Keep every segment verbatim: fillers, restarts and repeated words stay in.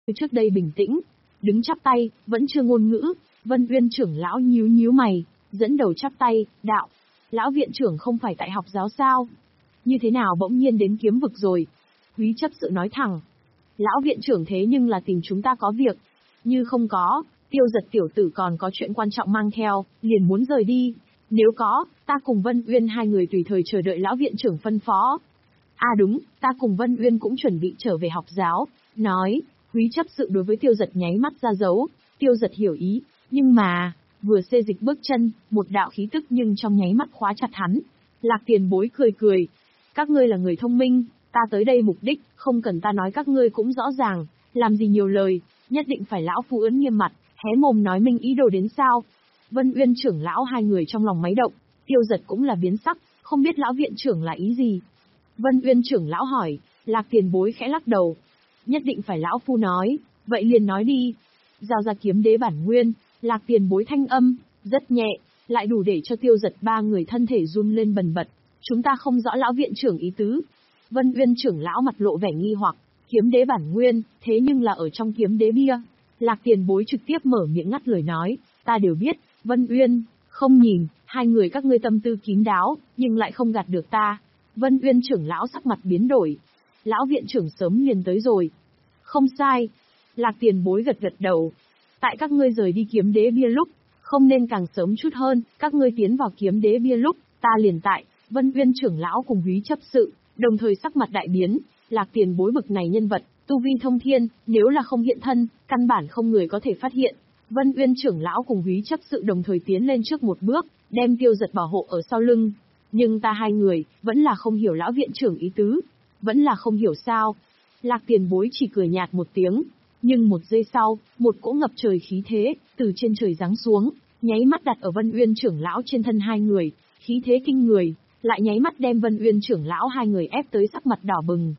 trước đây bình tĩnh, đứng chắp tay, vẫn chưa ngôn ngữ. Vân Uyên trưởng lão nhíu nhíu mày, dẫn đầu chắp tay, đạo. Lão viện trưởng không phải tại học giáo sao? Như thế nào bỗng nhiên đến kiếm vực rồi? Húy chấp sự nói thẳng. Lão viện trưởng thế nhưng là tìm chúng ta có việc. Như không có, Tiêu Giật tiểu tử còn có chuyện quan trọng mang theo, liền muốn rời đi. Nếu có, ta cùng Vân Uyên hai người tùy thời chờ đợi lão viện trưởng phân phó. À đúng, ta cùng Vân Uyên cũng chuẩn bị trở về học giáo. Nói, Húy chấp sự đối với Tiêu Giật nháy mắt ra dấu. Tiêu Giật hiểu ý, nhưng mà, vừa xê dịch bước chân, một đạo khí tức nhưng trong nháy mắt khóa chặt hắn. Lạc Tiền Bối cười cười. Các ngươi là người thông minh, ta tới đây mục đích, không cần ta nói các ngươi cũng rõ ràng, làm gì nhiều lời, nhất định phải lão phu ấn nghiêm mặt, hé mồm nói minh ý đồ đến sao. Vân Uyên trưởng lão hai người trong lòng máy động, Tiêu Giật cũng là biến sắc, không biết lão viện trưởng là ý gì. Vân Uyên trưởng lão hỏi, Lạc Tiền Bối khẽ lắc đầu. Nhất định phải lão phu nói, vậy liền nói đi. Giao ra kiếm đế bản nguyên, Lạc Tiền Bối thanh âm, rất nhẹ, lại đủ để cho Tiêu Giật ba người thân thể run lên bần bật. Chúng ta không rõ lão viện trưởng ý tứ. Vân Uyên trưởng lão mặt lộ vẻ nghi hoặc, kiếm đế bản nguyên, thế nhưng là ở trong kiếm đế bia. Lạc Tiền Bối trực tiếp mở miệng ngắt lời nói, ta đều biết, Vân Uyên, không nhìn, hai người các ngươi tâm tư kín đáo, nhưng lại không gạt được ta. Vân Uyên trưởng lão sắc mặt biến đổi. Lão viện trưởng sớm liền tới rồi. Không sai. Lạc Tiền Bối gật gật đầu. Tại các ngươi rời đi kiếm đế bia lúc, không nên càng sớm chút hơn, các ngươi tiến vào kiếm đế bia lúc, ta liền tại. Vân Uyên trưởng lão cùng Húy chấp sự, đồng thời sắc mặt đại biến. Lạc Tiền Bối bực này nhân vật, tu vi thông thiên, nếu là không hiện thân, căn bản không người có thể phát hiện. Vân Uyên trưởng lão cùng Húy chấp sự đồng thời tiến lên trước một bước, đem Tiêu Giật bảo hộ ở sau lưng. Nhưng ta hai người, vẫn là không hiểu lão viện trưởng ý tứ. Vẫn là không hiểu sao. Lạc Tiền Bối chỉ cười nhạt một tiếng. Nhưng một giây sau, một cỗ ngập trời khí thế, từ trên trời giáng xuống, nháy mắt đặt ở Vân Uyên trưởng lão trên thân hai người, khí thế kinh người, lại nháy mắt đem Vân Uyên trưởng lão hai người ép tới sắc mặt đỏ bừng.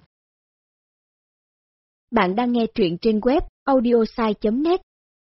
Bạn đang nghe truyện trên web audiosai chấm net.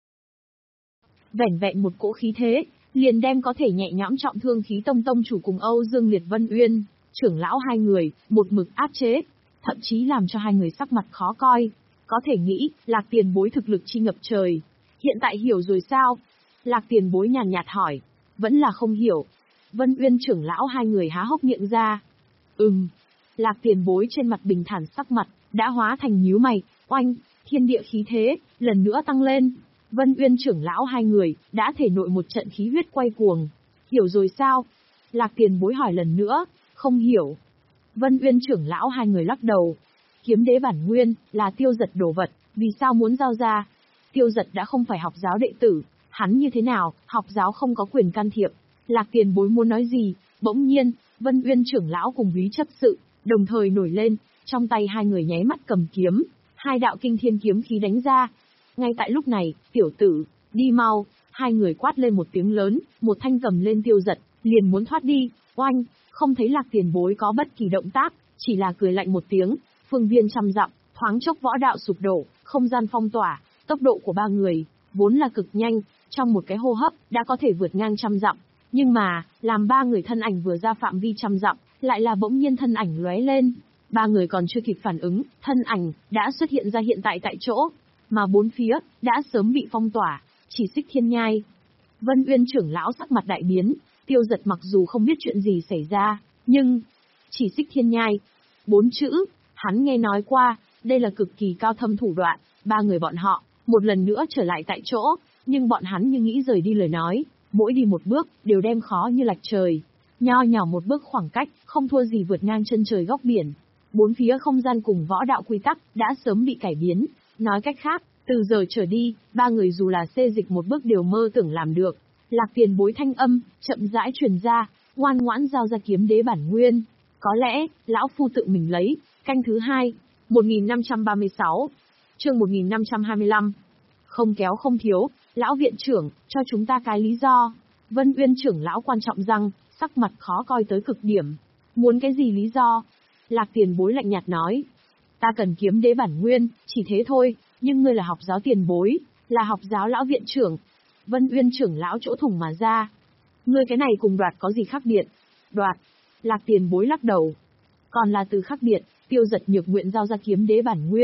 Vẻn vẹn một cỗ khí thế, liền đem có thể nhẹ nhõm trọng thương khí tông tông chủ cùng Âu Dương Liệt Vân Uyên, trưởng lão hai người, một mực áp chế, thậm chí làm cho hai người sắc mặt khó coi. Có thể nghĩ, Lạc Tiền Bối thực lực chi ngập trời. Hiện tại hiểu rồi sao? Lạc Tiền Bối nhàn nhạt hỏi. Vẫn là không hiểu. Vân Uyên trưởng lão hai người há hốc miệng ra. Ừm. Lạc Tiền Bối trên mặt bình thản sắc mặt, đã hóa thành nhíu mày, oanh, thiên địa khí thế, lần nữa tăng lên. Vân Uyên trưởng lão hai người, đã thể nội một trận khí huyết quay cuồng. Hiểu rồi sao? Lạc Tiền Bối hỏi lần nữa, không hiểu. Vân Uyên trưởng lão hai người lắc đầu. Kiếm đế bản nguyên, là Tiêu Giật đồ vật, vì sao muốn giao ra? Tiêu Giật đã không phải học giáo đệ tử, hắn như thế nào, học giáo không có quyền can thiệp. Lạc Tiền Bối muốn nói gì, bỗng nhiên, Vân Uyên trưởng lão cùng Húy chấp sự, đồng thời nổi lên, trong tay hai người nháy mắt cầm kiếm, hai đạo kinh thiên kiếm khí đánh ra. Ngay tại lúc này, tiểu tử, đi mau, hai người quát lên một tiếng lớn, một thanh cầm lên Tiêu Giật, liền muốn thoát đi, oanh, không thấy Lạc Tiền Bối có bất kỳ động tác, chỉ là cười lạnh một tiếng, phương viên trăm dặm, thoáng chốc võ đạo sụp đổ, không gian phong tỏa, tốc độ của ba người, vốn là cực nhanh, trong một cái hô hấp, đã có thể vượt ngang trăm dặm. Nhưng mà, làm ba người thân ảnh vừa ra phạm vi trăm dặm, lại là bỗng nhiên thân ảnh lóe lên. Ba người còn chưa kịp phản ứng, thân ảnh, đã xuất hiện ra hiện tại tại chỗ. Mà bốn phía, đã sớm bị phong tỏa, chỉ xích thiên nhai. Vân Uyên trưởng lão sắc mặt đại biến, Tiêu Giật mặc dù không biết chuyện gì xảy ra, nhưng, chỉ xích thiên nhai. Bốn chữ, hắn nghe nói qua, đây là cực kỳ cao thâm thủ đoạn, ba người bọn họ, một lần nữa trở lại tại chỗ, nhưng bọn hắn như nghĩ rời đi lời nói, mỗi đi một bước, đều đem khó như lạch trời. Nho nhỏ một bước khoảng cách, không thua gì vượt ngang chân trời góc biển. Bốn phía không gian cùng võ đạo quy tắc, đã sớm bị cải biến. Nói cách khác, từ giờ trở đi, ba người dù là xê dịch một bước đều mơ tưởng làm được. Lạc Tiền Bối thanh âm, chậm rãi truyền ra, ngoan ngoãn giao ra kiếm đế bản nguyên. Có lẽ, lão phu tự mình lấy, canh thứ hai, một nghìn năm trăm ba mươi sáu, chương một nghìn năm trăm hai mươi lăm. Không kéo không thiếu, lão viện trưởng, cho chúng ta cái lý do. Vân Uyên trưởng lão quan trọng rằng, sắc mặt khó coi tới cực điểm. Muốn cái gì lý do? Lạc Tiền Bối lạnh nhạt nói. Ta cần kiếm đế bản nguyên, chỉ thế thôi, nhưng ngươi là học giáo tiền bối, là học giáo lão viện trưởng. Vân Uyên trưởng lão chỗ thủng mà ra. Ngươi cái này cùng đoạt có gì khác biệt? Đoạt. Lạc Tiền Bối lắc đầu. Còn là từ khác biệt, Tiêu Giật nhược nguyện giao ra kiếm đế bản nguyên,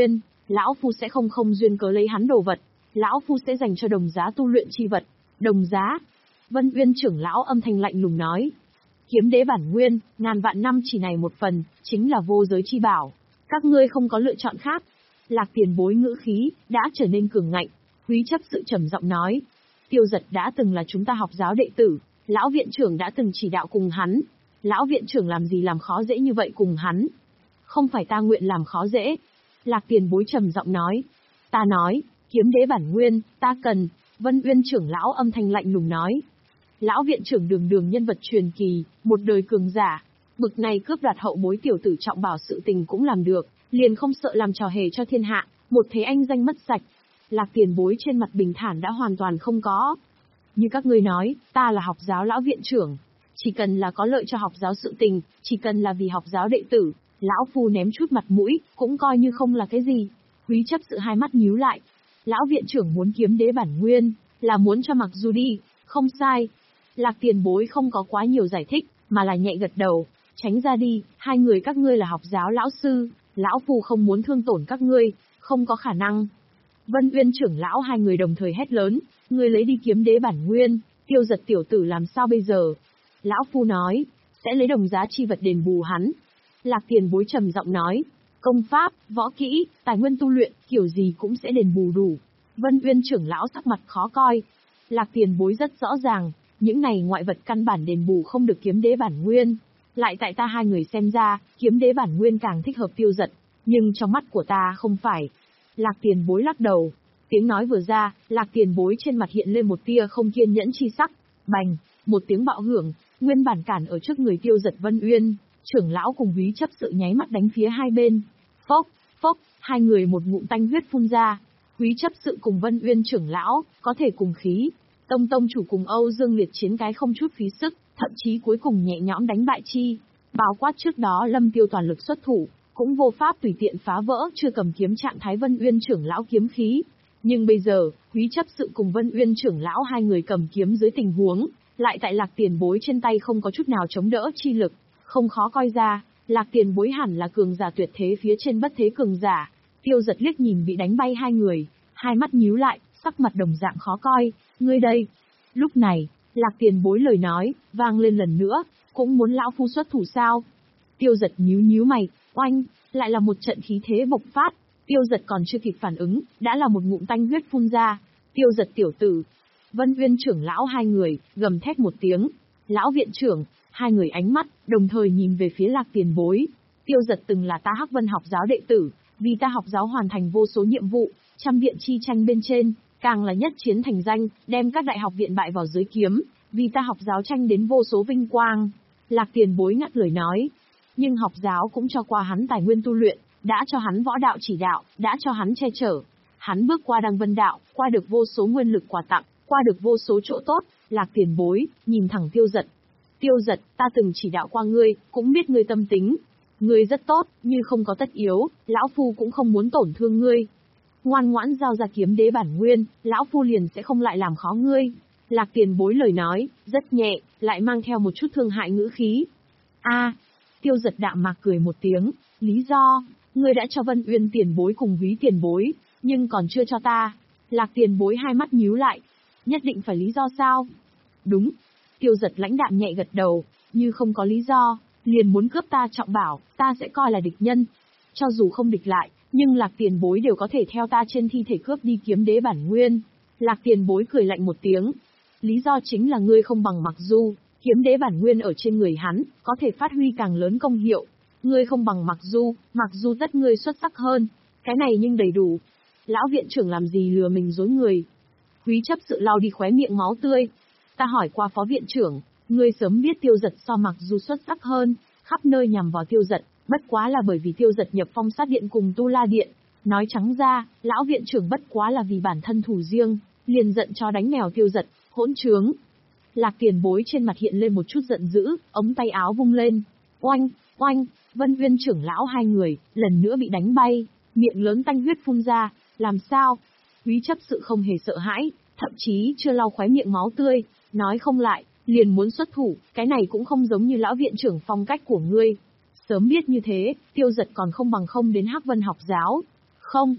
lão phu sẽ không không duyên cớ lấy hắn đồ vật, lão phu sẽ dành cho đồng giá tu luyện chi vật. Đồng giá? Vân Uyên trưởng lão âm thanh lạnh lùng nói. Kiếm đế bản nguyên, ngàn vạn năm chỉ này một phần, chính là vô giới chi bảo. Các ngươi không có lựa chọn khác. Lạc Tiền Bối ngữ khí, đã trở nên cường ngạnh. Quý chấp sự trầm giọng nói. Tiêu Giật đã từng là chúng ta học giáo đệ tử, lão viện trưởng đã từng chỉ đạo cùng hắn. Lão viện trưởng làm gì làm khó dễ như vậy cùng hắn? Không phải ta nguyện làm khó dễ. Lạc Tiền Bối trầm giọng nói. Ta nói, kiếm đế bản nguyên, ta cần. Vân Uyên trưởng lão âm thanh lạnh lùng nói. Lão viện trưởng đường đường nhân vật truyền kỳ, một đời cường giả. Bực này cướp đoạt hậu bối tiểu tử trọng bảo sự tình cũng làm được, liền không sợ làm trò hề cho thiên hạ, một thế anh danh mất sạch. Lạc Tiền Bối trên mặt bình thản đã hoàn toàn không có. Như các ngươi nói, ta là học giáo lão viện trưởng. Chỉ cần là có lợi cho học giáo sự tình, chỉ cần là vì học giáo đệ tử, lão phu ném chút mặt mũi, cũng coi như không là cái gì. Quý chấp sự hai mắt nhíu lại. Lão viện trưởng muốn kiếm đế bản nguyên, là muốn cho mặc dù đi, không sai. Lạc Tiền Bối không có quá nhiều giải thích, mà là nhẹ gật đầu. Tránh ra đi, hai người các ngươi là học giáo lão sư, lão phu không muốn thương tổn các ngươi, không có khả năng. Vân Uyên trưởng lão hai người đồng thời hét lớn, ngươi lấy đi kiếm đế bản nguyên, Tiêu Giật tiểu tử làm sao bây giờ? Lão phu nói, sẽ lấy đồng giá chi vật đền bù hắn. Lạc Tiền Bối trầm giọng nói, công pháp, võ kỹ, tài nguyên tu luyện, kiểu gì cũng sẽ đền bù đủ. Vân Uyên trưởng lão sắc mặt khó coi. Lạc Tiền Bối rất rõ ràng, những này ngoại vật căn bản đền bù không được kiếm đế bản nguyên. Lại tại ta hai người xem ra, kiếm đế bản nguyên càng thích hợp Tiêu Giật, nhưng trong mắt của ta không phải. Lạc Tiền Bối lắc đầu. Tiếng nói vừa ra, Lạc Tiền Bối trên mặt hiện lên một tia không kiên nhẫn chi sắc. Bành, một tiếng bạo hưởng, nguyên bản cản ở trước người Tiêu Giật Vân Uyên, trưởng lão cùng Quý chấp sự nháy mắt đánh phía hai bên. Phốc, phốc, hai người một ngụm tanh huyết phun ra. Quý chấp sự cùng Vân Uyên trưởng lão, có thể cùng khí. Tông tông chủ cùng Âu Dương Liệt chiến cái không chút phí sức, thậm chí cuối cùng nhẹ nhõm đánh bại chi. Bao quát trước đó Lâm Tiêu toàn lực xuất thủ, cũng vô pháp tùy tiện phá vỡ chưa cầm kiếm trạng thái Vân Uyên trưởng lão kiếm khí. Nhưng bây giờ, Quý chấp sự cùng Vân Uyên trưởng lão hai người cầm kiếm dưới tình huống, lại tại Lạc Tiền Bối trên tay không có chút nào chống đỡ chi lực, không khó coi ra, Lạc Tiền Bối hẳn là cường giả tuyệt thế phía trên bất thế cường giả. Tiêu Giật liếc nhìn bị đánh bay hai người, hai mắt nhíu lại, sắc mặt đồng dạng khó coi, ngươi đây. Lúc này, Lạc Tiền Bối lời nói, vang lên lần nữa, cũng muốn lão phu xuất thủ sao? Tiêu Giật nhíu nhíu mày, oanh, lại là một trận khí thế bộc phát. Tiêu Giật còn chưa kịp phản ứng, đã là một ngụm tanh huyết phun ra. Tiêu Giật tiểu tử. Vân Uyên trưởng lão hai người, gầm thét một tiếng. Lão viện trưởng, hai người ánh mắt, đồng thời nhìn về phía Lạc Tiền Bối. Tiêu Giật từng là ta Hắc Vân học giáo đệ tử, vì ta học giáo hoàn thành vô số nhiệm vụ, trăm viện chi tranh bên trên, càng là nhất chiến thành danh, đem các đại học viện bại vào dưới kiếm, vì ta học giáo tranh đến vô số vinh quang. Lạc Tiền Bối ngắt lời nói. Nhưng học giáo cũng cho qua hắn tài nguyên tu luyện, đã cho hắn võ đạo chỉ đạo, đã cho hắn che chở. Hắn bước qua Đăng Vân đạo, qua được vô số nguyên lực quà tặng, qua được vô số chỗ tốt. Lạc Tiền Bối, nhìn thẳng Tiêu Giật. Tiêu Giật, ta từng chỉ đạo qua ngươi, cũng biết ngươi tâm tính. Ngươi rất tốt, như không có tất yếu, lão phu cũng không muốn tổn thương ngươi. Ngoan ngoãn giao ra kiếm đế bản nguyên, lão phu liền sẽ không lại làm khó ngươi. Lạc Tiền Bối lời nói, rất nhẹ, lại mang theo một chút thương hại ngữ khí. A, Tiêu Giật đạm mạc cười một tiếng, lý do, ngươi đã cho Vân Uyên tiền bối cùng Quý tiền bối, nhưng còn chưa cho ta. Lạc Tiền Bối hai mắt nhíu lại, nhất định phải lý do sao? Đúng. Tiêu Giật lãnh đạm nhẹ gật đầu, như không có lý do, liền muốn cướp ta trọng bảo, ta sẽ coi là địch nhân. Cho dù không địch lại, nhưng Lạc Tiền Bối đều có thể theo ta trên thi thể cướp đi kiếm đế bản nguyên. Lạc Tiền Bối cười lạnh một tiếng. Lý do chính là ngươi không bằng Mặc Du, kiếm đế bản nguyên ở trên người hắn, có thể phát huy càng lớn công hiệu. Ngươi không bằng Mặc Du, Mặc Du tất ngươi xuất sắc hơn. Cái này nhưng đầy đủ. Lão viện trưởng làm gì lừa mình dối người? Quý chấp sự lau đi khóe miệng máu tươi. Ta hỏi qua phó viện trưởng, ngươi sớm biết Tiêu Giật so Mặc Du xuất sắc hơn, khắp nơi nhằm vào Tiêu Giật, bất quá là bởi vì Tiêu Giật nhập Phong Sát Điện cùng Tu La Điện. Nói trắng ra, lão viện trưởng bất quá là vì bản thân thủ riêng, liền giận cho đánh mèo Tiêu Giật, hỗn trướng. Lạc Tiền Bối trên mặt hiện lên một chút giận dữ, ống tay áo vung lên. Oanh, oanh, Vân Uyên trưởng lão hai người, lần nữa bị đánh bay, miệng lớn tanh huyết phun ra, làm sao? Quý chấp sự không hề sợ hãi, thậm chí chưa lau khóe miệng máu tươi, nói không lại, liền muốn xuất thủ, cái này cũng không giống như lão viện trưởng phong cách của ngươi. Sớm biết như thế, Tiêu Giật còn không bằng không đến Hắc Vân học giáo. Không,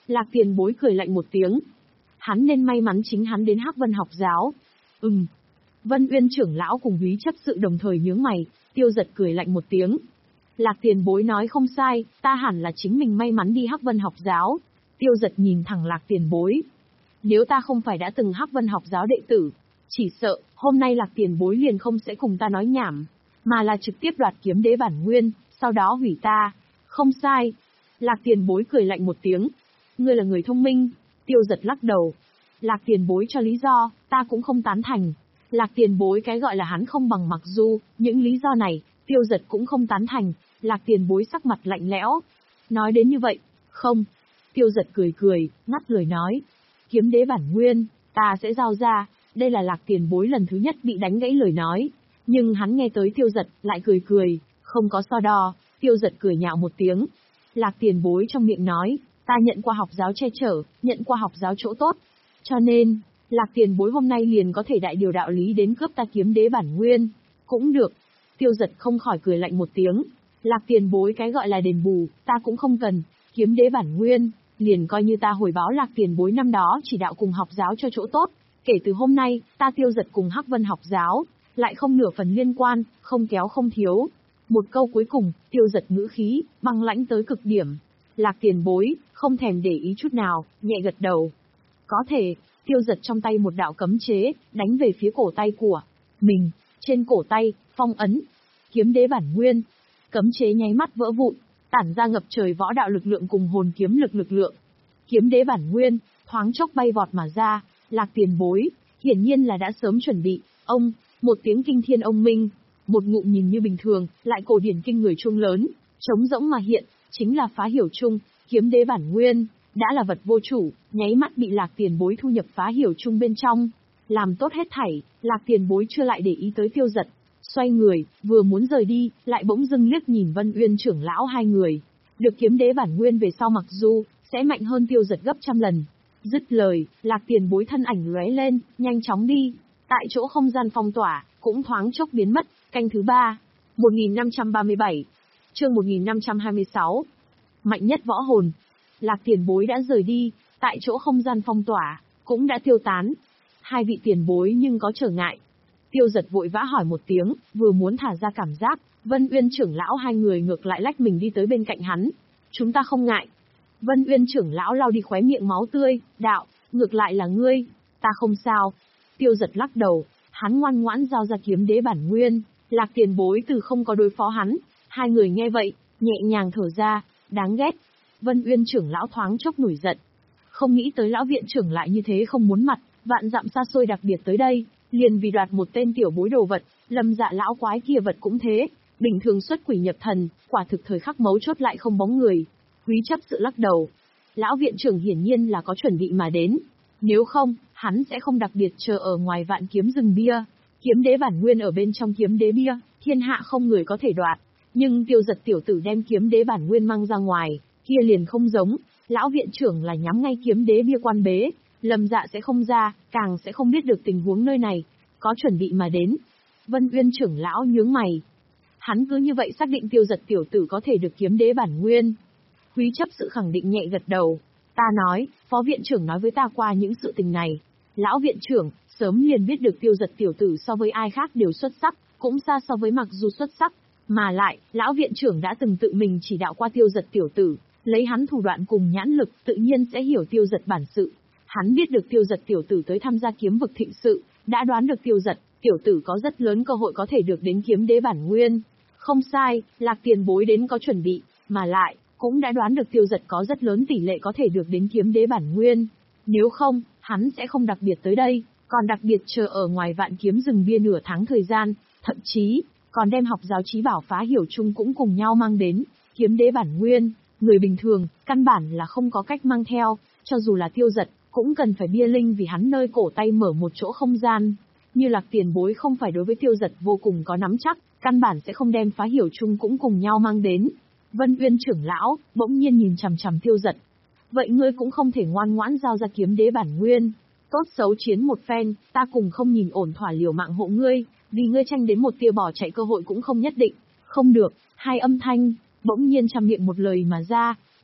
Lạc Tiền Bối cười lạnh một tiếng. Hắn nên may mắn chính hắn đến Hắc Vân học giáo. Ừm. Vân Uyên trưởng lão cùng Húy chấp sự đồng thời nhướng mày, Tiêu Giật cười lạnh một tiếng. Lạc Tiền Bối nói không sai, ta hẳn là chính mình may mắn đi Hắc Vân học giáo. Tiêu Giật nhìn thẳng Lạc Tiền Bối. Nếu ta không phải đã từng Hắc Vân học giáo đệ tử, chỉ sợ, hôm nay Lạc Tiền Bối liền không sẽ cùng ta nói nhảm, mà là trực tiếp đoạt kiếm đế bản nguyên, sau đó hủy ta. Không sai. Lạc Tiền Bối cười lạnh một tiếng. Ngươi là người thông minh. Tiêu Giật lắc đầu. Lạc Tiền Bối cho lý do, ta cũng không tán thành. Lạc Tiền Bối cái gọi là hắn không bằng Mặc Du, những lý do này, Tiêu Giật cũng không tán thành. Lạc Tiền Bối sắc mặt lạnh lẽo. Nói đến như vậy, không. Tiêu Giật cười cười, ngắt lời nói. Kiếm đế bản nguyên, ta sẽ giao ra. Đây là Lạc Tiền Bối lần thứ nhất bị đánh gãy lời nói. Nhưng hắn nghe tới Tiêu Giật, lại cười cười, không có so đo. Tiêu Giật cười nhạo một tiếng. Lạc Tiền Bối trong miệng nói, ta nhận qua học giáo che chở, nhận qua học giáo chỗ tốt. Cho nên, Lạc Tiền Bối hôm nay liền có thể đại điều đạo lý đến cướp ta kiếm đế bản nguyên. Cũng được. Tiêu Giật không khỏi cười lạnh một tiếng. Lạc Tiền Bối cái gọi là đền bù, ta cũng không cần. Kiếm đế bản nguyên, liền coi như ta hồi báo Lạc Tiền Bối năm đó chỉ đạo cùng học giáo cho chỗ tốt. Kể từ hôm nay, ta Tiêu Giật cùng Hắc Vân học giáo, lại không nửa phần liên quan, không kéo không thiếu. Một câu cuối cùng, Tiêu Giật ngữ khí, băng lãnh tới cực điểm. Lạc Tiền Bối, không thèm để ý chút nào, nhẹ gật đầu. Có thể, Tiêu Giật trong tay một đạo cấm chế, đánh về phía cổ tay của mình. Trên cổ tay, phong ấn. Kiếm đế bản nguyên. Cấm chế nháy mắt vỡ vụn, tản ra ngập trời võ đạo lực lượng cùng hồn kiếm lực lực lượng. Kiếm đế bản nguyên, thoáng chốc bay vọt mà ra. Lạc Tiền Bối, hiển nhiên là đã sớm chuẩn bị. Ông, một tiếng kinh thiên ông minh. Một ngụm nhìn như bình thường, lại cổ điển kinh người chuông lớn, trống rỗng mà hiện, chính là Phá Hiểu Chung, kiếm đế bản nguyên, đã là vật vô chủ, nháy mắt bị Lạc Tiền Bối thu nhập Phá Hiểu Chung bên trong. Làm tốt hết thảy, Lạc Tiền Bối chưa lại để ý tới Tiêu Giật. Xoay người, vừa muốn rời đi, lại bỗng dưng liếc nhìn Vân Uyên trưởng lão hai người. Được kiếm đế bản nguyên về sau Mặc Du, sẽ mạnh hơn Tiêu Giật gấp trăm lần. Dứt lời, Lạc Tiền Bối thân ảnh lóe lên, nhanh chóng đi. Tại chỗ không gian phong tỏa, cũng thoáng chốc biến mất. Canh thứ ba, một nghìn năm trăm ba mươi bảy, chương một nghìn năm trăm hai mươi sáu. Mạnh nhất võ hồn. Lạc Tiền Bối đã rời đi, tại chỗ không gian phong tỏa, cũng đã tiêu tán. Hai vị tiền bối nhưng có trở ngại. Tiêu Giật vội vã hỏi một tiếng, vừa muốn thả ra cảm giác, Vân Uyên trưởng lão hai người ngược lại lách mình đi tới bên cạnh hắn. Chúng ta không ngại. Vân Uyên trưởng lão lau đi khóe miệng máu tươi, đạo, ngược lại là ngươi, ta không sao. Tiêu Giật lắc đầu, hắn ngoan ngoãn giao ra kiếm đế bản nguyên. Lạc Tiền Bối từ không có đối phó hắn. Hai người nghe vậy, nhẹ nhàng thở ra, đáng ghét. Vân Uyên trưởng lão thoáng chốc nổi giận. Không nghĩ tới lão viện trưởng lại như thế không muốn mặt, vạn dặm xa xôi đặc biệt tới đây, liền vì đoạt một tên tiểu bối đồ vật. Lâm Dạ lão quái kia vật cũng thế, bình thường xuất quỷ nhập thần, quả thực thời khắc mấu chốt lại không bóng người. Húy chấp sự lắc đầu. Lão viện trưởng hiển nhiên là có chuẩn bị mà đến. Nếu không, hắn sẽ không đặc biệt chờ ở ngoài vạn kiếm rừng bia. Kiếm đế bản nguyên ở bên trong kiếm đế bia, thiên hạ không người có thể đoạt. Nhưng Tiêu Giật tiểu tử đem kiếm đế bản nguyên mang ra ngoài, kia liền không giống. Lão viện trưởng là nhắm ngay kiếm đế bia quan bế, Lâm Dạ sẽ không ra, càng sẽ không biết được tình huống nơi này. Có chuẩn bị mà đến. Vân Uyên trưởng lão nhướng mày. Hắn cứ như vậy xác định Tiêu Giật tiểu tử có thể được kiếm đế bản nguyên. Húy chấp sự khẳng định nhẹ gật đầu. Ta nói, phó viện trưởng nói với ta qua những sự tình này. Lão viện trưởng, sớm liền biết được Tiêu Giật tiểu tử so với ai khác đều xuất sắc, cũng xa so với Mặc Du xuất sắc. Mà lại, lão viện trưởng đã từng tự mình chỉ đạo qua Tiêu Giật tiểu tử, lấy hắn thủ đoạn cùng nhãn lực, tự nhiên sẽ hiểu Tiêu Giật bản sự. Hắn biết được Tiêu Giật tiểu tử tới tham gia kiếm vực thịnh sự, đã đoán được Tiêu Giật tiểu tử có rất lớn cơ hội có thể được đến kiếm đế bản nguyên. Không sai, Lạc Tiền Bối đến có chuẩn bị, mà lại, cũng đã đoán được Tiêu Giật có rất lớn tỷ lệ có thể được đến kiếm đế bản nguyên. Nếu không, hắn sẽ không đặc biệt tới đây, còn đặc biệt chờ ở ngoài vạn kiếm rừng bia nửa tháng thời gian, thậm chí, còn đem học giáo chí bảo Phá Hiểu Chung cũng cùng nhau mang đến, kiếm đế bản nguyên. Người bình thường, căn bản là không có cách mang theo, cho dù là Tiêu Giật, cũng cần phải bia linh vì hắn nơi cổ tay mở một chỗ không gian. Như Lạc Tiền Bối không phải đối với Tiêu Giật vô cùng có nắm chắc, căn bản sẽ không đem Phá Hiểu Chung cũng cùng nhau mang đến. Vân Uyên trưởng lão, bỗng nhiên nhìn chằm chằm Tiêu Giật. Vậy ngươi cũng không thể ngoan ngoãn giao ra kiếm đế bản nguyên. Tốt xấu chiến một phen, ta cùng không nhìn ổn thỏa liều mạng hộ ngươi, vì ngươi tranh đến một tia bỏ chạy cơ hội cũng không nhất định. Không được, hai âm thanh, bỗng nhiên trăm miệng một lời mà ra,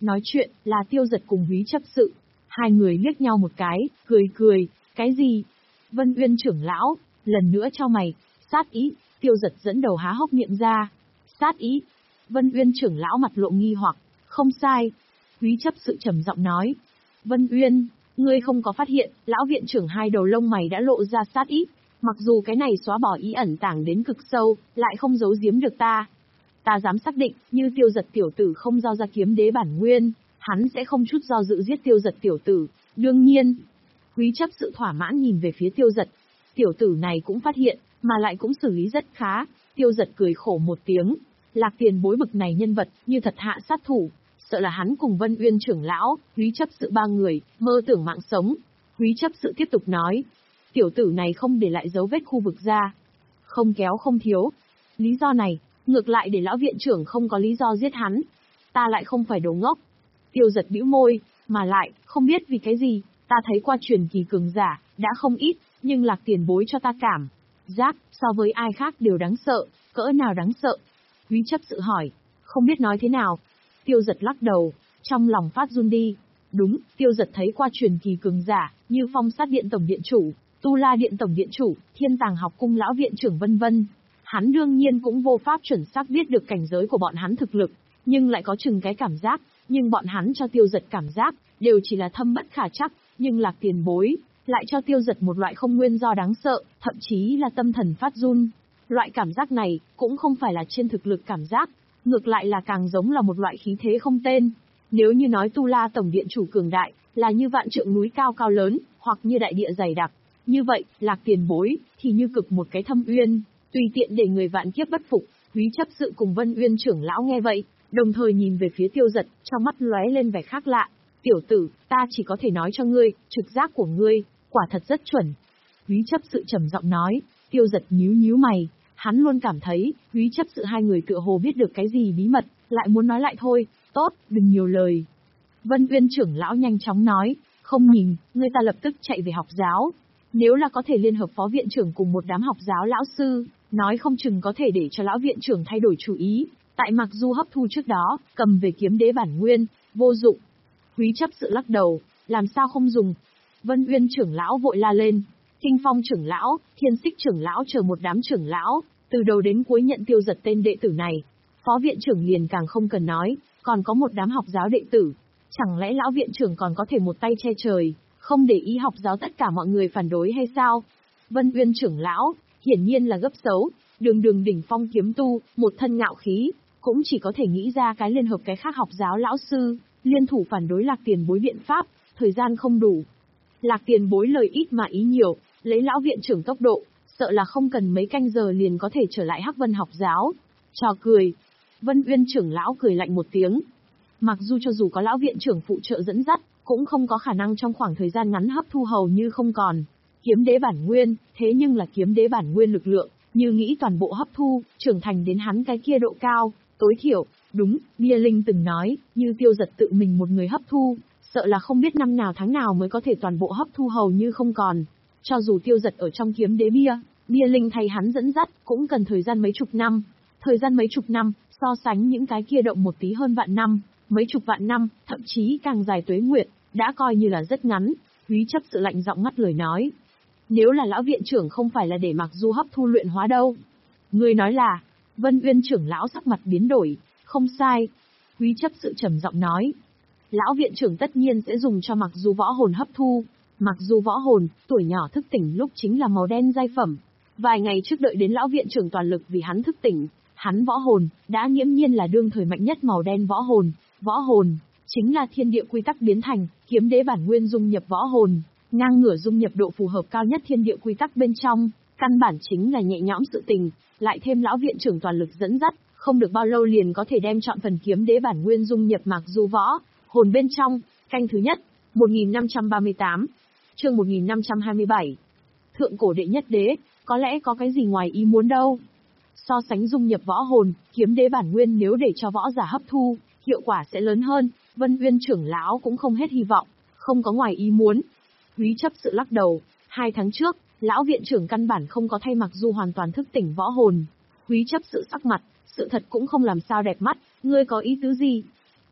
Nói chuyện là Tiêu Dật cùng Húy chấp sự. Hai người liếc nhau một cái, cười cười, cái gì? Vân Uyên trưởng lão, lần nữa chau mày, sát ý. Tiêu Dật dẫn đầu há hốc miệng ra. Sát ý. Vân Uyên trưởng lão mặt lộ nghi hoặc, không sai. Húy chấp sự trầm giọng nói. Vân Uyên, ngươi không có phát hiện, lão viện trưởng hai đầu lông mày đã lộ ra sát ý. Mặc dù cái này xóa bỏ ý ẩn tàng đến cực sâu, lại không giấu giếm được ta. Ta dám xác định, như Tiêu Dật tiểu tử không giao ra kiếm đế bản nguyên, hắn sẽ không chút do dự giết Tiêu Dật tiểu tử. Đương nhiên, Húy chấp sự thỏa mãn nhìn về phía Tiêu Dật. Tiểu tử này cũng phát hiện, mà lại cũng xử lý rất khá. Tiêu Dật cười khổ một tiếng. Lạc Tiền Bối bực này nhân vật, như thật hạ sát thủ, sợ là hắn cùng Vân Uyên trưởng lão, Húy chấp sự ba người, mơ tưởng mạng sống. Húy chấp sự tiếp tục nói. Tiểu tử này không để lại dấu vết khu vực ra. Không kéo không thiếu. Lý do này, ngược lại để lão viện trưởng không có lý do giết hắn. Ta lại không phải đồ ngốc. Tiêu Dật bĩu môi, mà lại, không biết vì cái gì, ta thấy qua truyền kỳ cường giả, đã không ít, nhưng Lạc Tiền Bối cho ta cảm giác, so với ai khác đều đáng sợ, cỡ nào đáng sợ. Húy chấp sự hỏi, không biết nói thế nào. Tiêu Dật lắc đầu, trong lòng phát run đi. Đúng, Tiêu Dật thấy qua truyền kỳ cường giả, như Phong Sát Điện Tổng Điện Chủ, Tu La Điện Tổng Điện Chủ, Thiên Tàng Học Cung Lão Viện Trưởng vân vân. Hắn đương nhiên cũng vô pháp chuẩn xác biết được cảnh giới của bọn hắn thực lực, nhưng lại có chừng cái cảm giác, nhưng bọn hắn cho Tiêu Dật cảm giác, đều chỉ là thâm bất khả chắc, nhưng Lạc Tiền Bối lại cho Tiêu Dật một loại không nguyên do đáng sợ, thậm chí là tâm thần phát run. Loại cảm giác này, cũng không phải là trên thực lực cảm giác, ngược lại là càng giống là một loại khí thế không tên. Nếu như nói Tu La Tổng Điện Chủ cường đại, là như vạn trượng núi cao cao lớn, hoặc như đại địa dày đặc, như vậy, Lạc Tiền Bối, thì như cực một cái thâm uyên, tùy tiện để người vạn kiếp bất phục. Húy chấp sự cùng Vân Uyên trưởng lão nghe vậy, đồng thời nhìn về phía Tiêu Dật, trong mắt lóe lên vẻ khác lạ. Tiểu tử, ta chỉ có thể nói cho ngươi, trực giác của ngươi, quả thật rất chuẩn. Húy chấp sự trầm giọng nói. Tiêu Dật nhíu nhíu mày, hắn luôn cảm thấy, Húy chấp sự hai người tựa hồ biết được cái gì bí mật, lại muốn nói lại thôi. Tốt, đừng nhiều lời. Vân Uyên trưởng lão nhanh chóng nói, không nhìn, ngươi ta lập tức chạy về học giáo. Nếu là có thể liên hợp phó viện trưởng cùng một đám học giáo lão sư, nói không chừng có thể để cho lão viện trưởng thay đổi chủ ý. Tại Mặc Du hấp thu trước đó, cầm về kiếm đế bản nguyên, vô dụng. Húy chấp sự lắc đầu, làm sao không dùng. Vân Uyên trưởng lão vội la lên, Kinh Phong trưởng lão, Thiên Xích trưởng lão chờ một đám trưởng lão, từ đầu đến cuối nhận Tiêu Dật tên đệ tử này. Phó viện trưởng liền càng không cần nói, còn có một đám học giáo đệ tử. Chẳng lẽ lão viện trưởng còn có thể một tay che trời, không để ý học giáo tất cả mọi người phản đối hay sao? Vân Uyên trưởng lão, hiển nhiên là gấp xấu, đường đường đỉnh phong kiếm tu, một thân ngạo khí, cũng chỉ có thể nghĩ ra cái liên hợp cái khác học giáo lão sư, liên thủ phản đối Lạc Tiền Bối biện pháp, thời gian không đủ. Lạc Tiền Bối lời ít mà ý nhiều, lấy lão viện trưởng tốc độ, sợ là không cần mấy canh giờ liền có thể trở lại Hắc Vân học giáo. Trò cười. Vân Uyên trưởng lão cười lạnh một tiếng. Mặc dù cho dù có lão viện trưởng phụ trợ dẫn dắt, cũng không có khả năng trong khoảng thời gian ngắn hấp thu hầu như không còn. Kiếm đế bản nguyên, thế nhưng là kiếm đế bản nguyên lực lượng, như nghĩ toàn bộ hấp thu, trưởng thành đến hắn cái kia độ cao, tối thiểu, đúng, Bia Linh từng nói, như Tiêu Dật tự mình một người hấp thu, sợ là không biết năm nào tháng nào mới có thể toàn bộ hấp thu hầu như không còn. Cho dù Tiêu Dật ở trong kiếm đế bia, Bia Linh thay hắn dẫn dắt, cũng cần thời gian mấy chục năm. Thời gian mấy chục năm, so sánh những cái kia động một tí hơn vạn năm, mấy chục vạn năm, thậm chí càng dài tuế nguyệt, đã coi như là rất ngắn. Húy chấp sự lạnh giọng ngắt lời nói. Nếu là lão viện trưởng không phải là để Mặc Du hấp thu luyện hóa đâu. Người nói là, Vân Uyên trưởng lão sắc mặt biến đổi, không sai. Húy chấp sự trầm giọng nói. Lão viện trưởng tất nhiên sẽ dùng cho Mặc Du võ hồn hấp thu. Mặc Du võ hồn, tuổi nhỏ thức tỉnh lúc chính là màu đen giai phẩm. Vài ngày trước đợi đến lão viện trưởng toàn lực vì hắn thức tỉnh, hắn võ hồn, đã nghiễm nhiên là đương thời mạnh nhất màu đen võ hồn. Võ hồn, chính là thiên địa quy tắc biến thành, kiếm đế bản nguyên dung nhập võ hồn, ngang ngửa dung nhập độ phù hợp cao nhất thiên địa quy tắc bên trong, căn bản chính là nhẹ nhõm sự tình, lại thêm lão viện trưởng toàn lực dẫn dắt, không được bao lâu liền có thể đem chọn phần kiếm đế bản nguyên dung nhập Mặc Du võ hồn bên trong. Canh thứ nhất, một nghìn năm trăm ba mươi tám, chương một nghìn năm trăm hai mươi bảy. Thượng cổ đệ nhất đế, có lẽ có cái gì ngoài ý muốn đâu. So sánh dung nhập võ hồn, kiếm đế bản nguyên nếu để cho võ giả hấp thu, hiệu quả sẽ lớn hơn. Vân Uyên trưởng lão cũng không hết hy vọng, không có ngoài ý muốn. Húy chấp sự lắc đầu, hai tháng trước, lão viện trưởng căn bản không có thay Mặc Du hoàn toàn thức tỉnh võ hồn. Húy chấp sự sắc mặt, sự thật cũng không làm sao đẹp mắt, ngươi có ý tứ gì?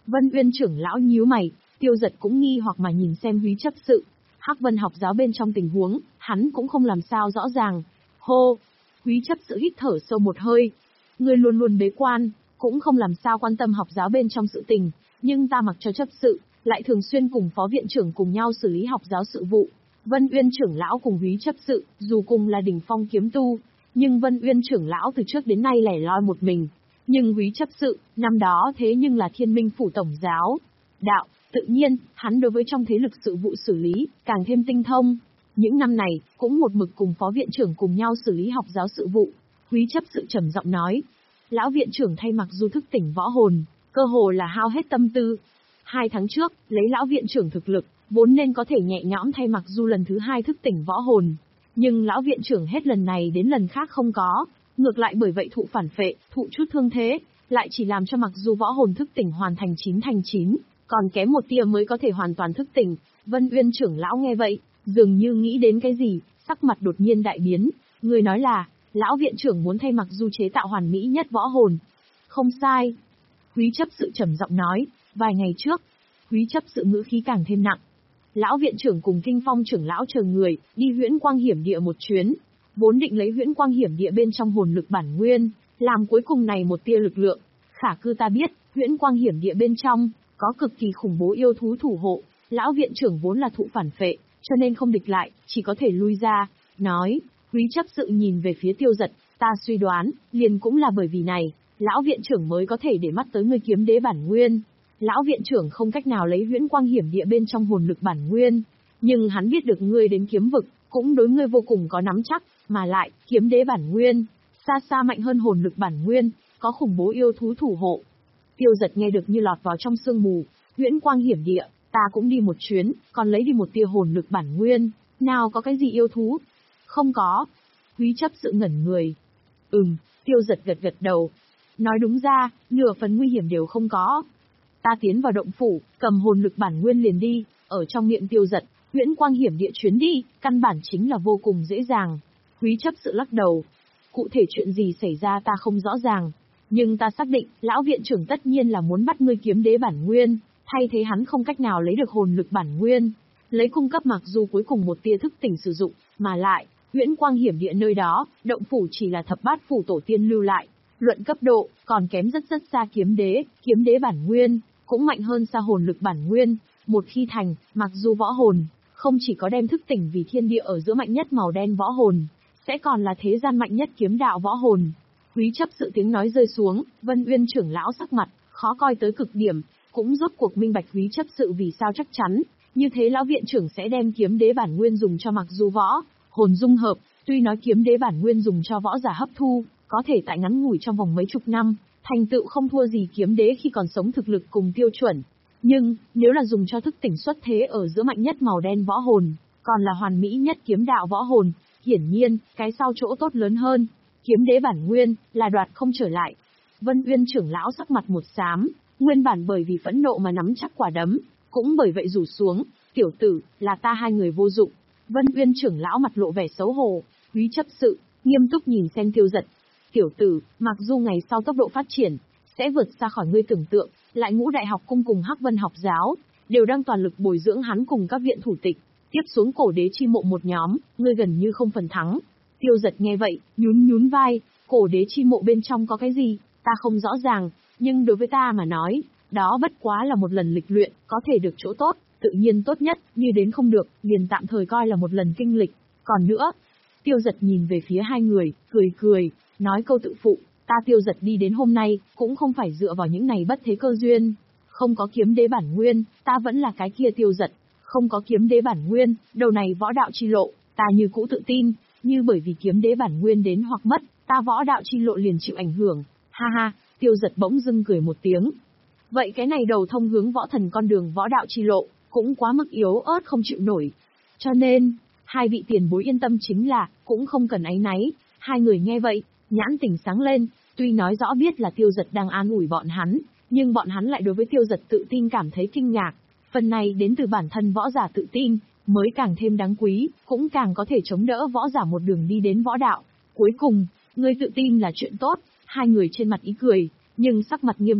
Vân Uyên trưởng lão nhíu mày, Tiêu Dật cũng nghi hoặc mà nhìn xem Húy chấp sự. Hắc Vân học giáo bên trong tình huống, hắn cũng không làm sao rõ ràng. Hô! Húy chấp sự hít thở sâu một hơi. Ngươi luôn luôn bế quan, cũng không làm sao quan tâm học giáo bên trong sự tình, nhưng ta mặc cho chấp sự, lại thường xuyên cùng phó viện trưởng cùng nhau xử lý học giáo sự vụ. Vân Uyên trưởng lão cùng Húy chấp sự, dù cùng là đỉnh phong kiếm tu, nhưng Vân Uyên trưởng lão từ trước đến nay lẻ loi một mình. Nhưng Húy chấp sự, năm đó thế nhưng là Thiên Minh phủ tổng giáo. Đạo, tự nhiên, hắn đối với trong thế lực sự vụ xử lý, càng thêm tinh thông. Những năm này, cũng một mực cùng phó viện trưởng cùng nhau xử lý học giáo sự vụ. Húy chấp sự trầm giọng nói. Lão viện trưởng thay Mặc Du thức tỉnh võ hồn, cơ hồ là hao hết tâm tư. Hai tháng trước, lấy lão viện trưởng thực lực, vốn nên có thể nhẹ nhõm thay Mặc Du lần thứ hai thức tỉnh võ hồn. Nhưng lão viện trưởng hết lần này đến lần khác không có, ngược lại bởi vậy thụ phản phệ, thụ chút thương thế, lại chỉ làm cho Mặc Du võ hồn thức tỉnh hoàn thành chín thành chín, còn kém một tia mới có thể hoàn toàn thức tỉnh. Vân Uyên trưởng lão nghe vậy, dường như nghĩ đến cái gì, sắc mặt đột nhiên đại biến. Người nói là, lão viện trưởng muốn thay Mặc Du chế tạo hoàn mỹ nhất võ hồn. Không sai. Húy chấp sự trầm giọng nói, vài ngày trước, Húy chấp sự ngữ khí càng thêm nặng. Lão viện trưởng cùng Kinh Phong trưởng lão chờ người, đi Huyễn Quang Hiểm Địa một chuyến, vốn định lấy Huyễn Quang Hiểm Địa bên trong hồn lực bản nguyên, làm cuối cùng này một tia lực lượng. Khả cư ta biết, Huyễn Quang Hiểm Địa bên trong, có cực kỳ khủng bố yêu thú thủ hộ, lão viện trưởng vốn là thụ phản phệ, cho nên không địch lại, chỉ có thể lui ra. Nói, Húy chấp sự nhìn về phía Tiêu Dật, ta suy đoán, liền cũng là bởi vì này, lão viện trưởng mới có thể để mắt tới ngươi kiếm đế bản nguyên. Lão viện trưởng không cách nào lấy Huyễn Quang Hiểm Địa bên trong hồn lực bản nguyên, nhưng hắn biết được ngươi đến kiếm vực, cũng đối ngươi vô cùng có nắm chắc, mà lại, kiếm đế bản nguyên, xa xa mạnh hơn hồn lực bản nguyên, có khủng bố yêu thú thủ hộ. Tiêu Dật nghe được như lọt vào trong sương mù, Huyễn Quang Hiểm Địa, ta cũng đi một chuyến, còn lấy đi một tia hồn lực bản nguyên, nào có cái gì yêu thú? Không có. Húy chấp sự ngẩn người. Ừm, Tiêu Dật gật gật đầu. Nói đúng ra, nửa phần nguy hiểm đều không có. Ta tiến vào động phủ, cầm hồn lực bản nguyên liền đi, ở trong miệng Tiêu Dật, Huyễn Quang Hiểm Địa chuyến đi, căn bản chính là vô cùng dễ dàng. Húy chấp sự lắc đầu. Cụ thể chuyện gì xảy ra ta không rõ ràng, nhưng ta xác định, lão viện trưởng tất nhiên là muốn bắt ngươi kiếm đế bản nguyên, thay thế hắn không cách nào lấy được hồn lực bản nguyên, lấy cung cấp Mặc Du cuối cùng một tia thức tỉnh sử dụng, mà lại, Huyễn Quang Hiểm Địa nơi đó, động phủ chỉ là thập bát phủ tổ tiên lưu lại, luận cấp độ, còn kém rất rất xa kiếm đế, kiếm đế bản nguyên, cũng mạnh hơn xa hồn lực bản nguyên. Một khi thành, Mặc Du võ hồn, không chỉ có đem thức tỉnh vì thiên địa ở giữa mạnh nhất màu đen võ hồn, sẽ còn là thế gian mạnh nhất kiếm đạo võ hồn. Húy chấp sự tiếng nói rơi xuống, Vân Uyên trưởng lão sắc mặt, khó coi tới cực điểm, cũng rốt cuộc minh bạch Húy chấp sự vì sao chắc chắn, như thế lão viện trưởng sẽ đem kiếm đế bản nguyên dùng cho Mặc Du võ hồn dung hợp, tuy nói kiếm đế bản nguyên dùng cho võ giả hấp thu, có thể tại ngắn ngủi trong vòng mấy chục năm, thành tựu không thua gì kiếm đế khi còn sống thực lực cùng tiêu chuẩn. Nhưng, nếu là dùng cho thức tỉnh xuất thế ở giữa mạnh nhất màu đen võ hồn, còn là hoàn mỹ nhất kiếm đạo võ hồn, hiển nhiên, cái sau chỗ tốt lớn hơn. Kiếm đế bản nguyên, là đoạt không trở lại. Vân Uyên trưởng lão sắc mặt một xám, nguyên bản bởi vì phẫn nộ mà nắm chắc quả đấm, cũng bởi vậy rủ xuống, tiểu tử, là ta hai người vô dụng. Vân Uyên trưởng lão mặt lộ vẻ xấu hổ, Húy chấp sự, nghiêm túc nhìn xem Tiêu Dật. Tiểu tử, mặc dù ngày sau tốc độ phát triển, sẽ vượt xa khỏi ngươi tưởng tượng, lại Ngũ Đại học cung cùng Hắc Vân học giáo, đều đang toàn lực bồi dưỡng hắn cùng các viện thủ tịch, tiếp xuống cổ đế chi mộ một nhóm, ngươi gần như không phần thắng. Tiêu Dật nghe vậy, nhún nhún vai, cổ đế chi mộ bên trong có cái gì, ta không rõ ràng, nhưng đối với ta mà nói, đó bất quá là một lần lịch luyện, có thể được chỗ tốt, tự nhiên tốt nhất, như đến không được, liền tạm thời coi là một lần kinh lịch. Còn nữa, Tiêu Dật nhìn về phía hai người, cười cười, nói câu tự phụ, ta Tiêu Dật đi đến hôm nay, cũng không phải dựa vào những này bất thế cơ duyên. Không có kiếm đế bản nguyên, ta vẫn là cái kia Tiêu Dật, không có kiếm đế bản nguyên, đầu này võ đạo chi lộ, ta như cũ tự tin, như bởi vì kiếm đế bản nguyên đến hoặc mất, ta võ đạo chi lộ liền chịu ảnh hưởng. Ha ha, Tiêu Dật bỗng dưng cười một tiếng. Vậy cái này đầu thông hướng võ thần con đường võ đạo chi lộ, cũng quá mức yếu ớt không chịu nổi. Cho nên, hai vị tiền bối yên tâm chính là, cũng không cần áy náy. Hai người nghe vậy, nhãn tỉnh sáng lên, tuy nói rõ biết là Tiêu Dật đang an ủi bọn hắn, nhưng bọn hắn lại đối với Tiêu Dật tự tin cảm thấy kinh ngạc. Phần này đến từ bản thân võ giả tự tin, mới càng thêm đáng quý, cũng càng có thể chống đỡ võ giả một đường đi đến võ đạo. Cuối cùng, người tự tin là chuyện tốt, hai người trên mặt ý cười, nhưng sắc mặt nghiêm túc,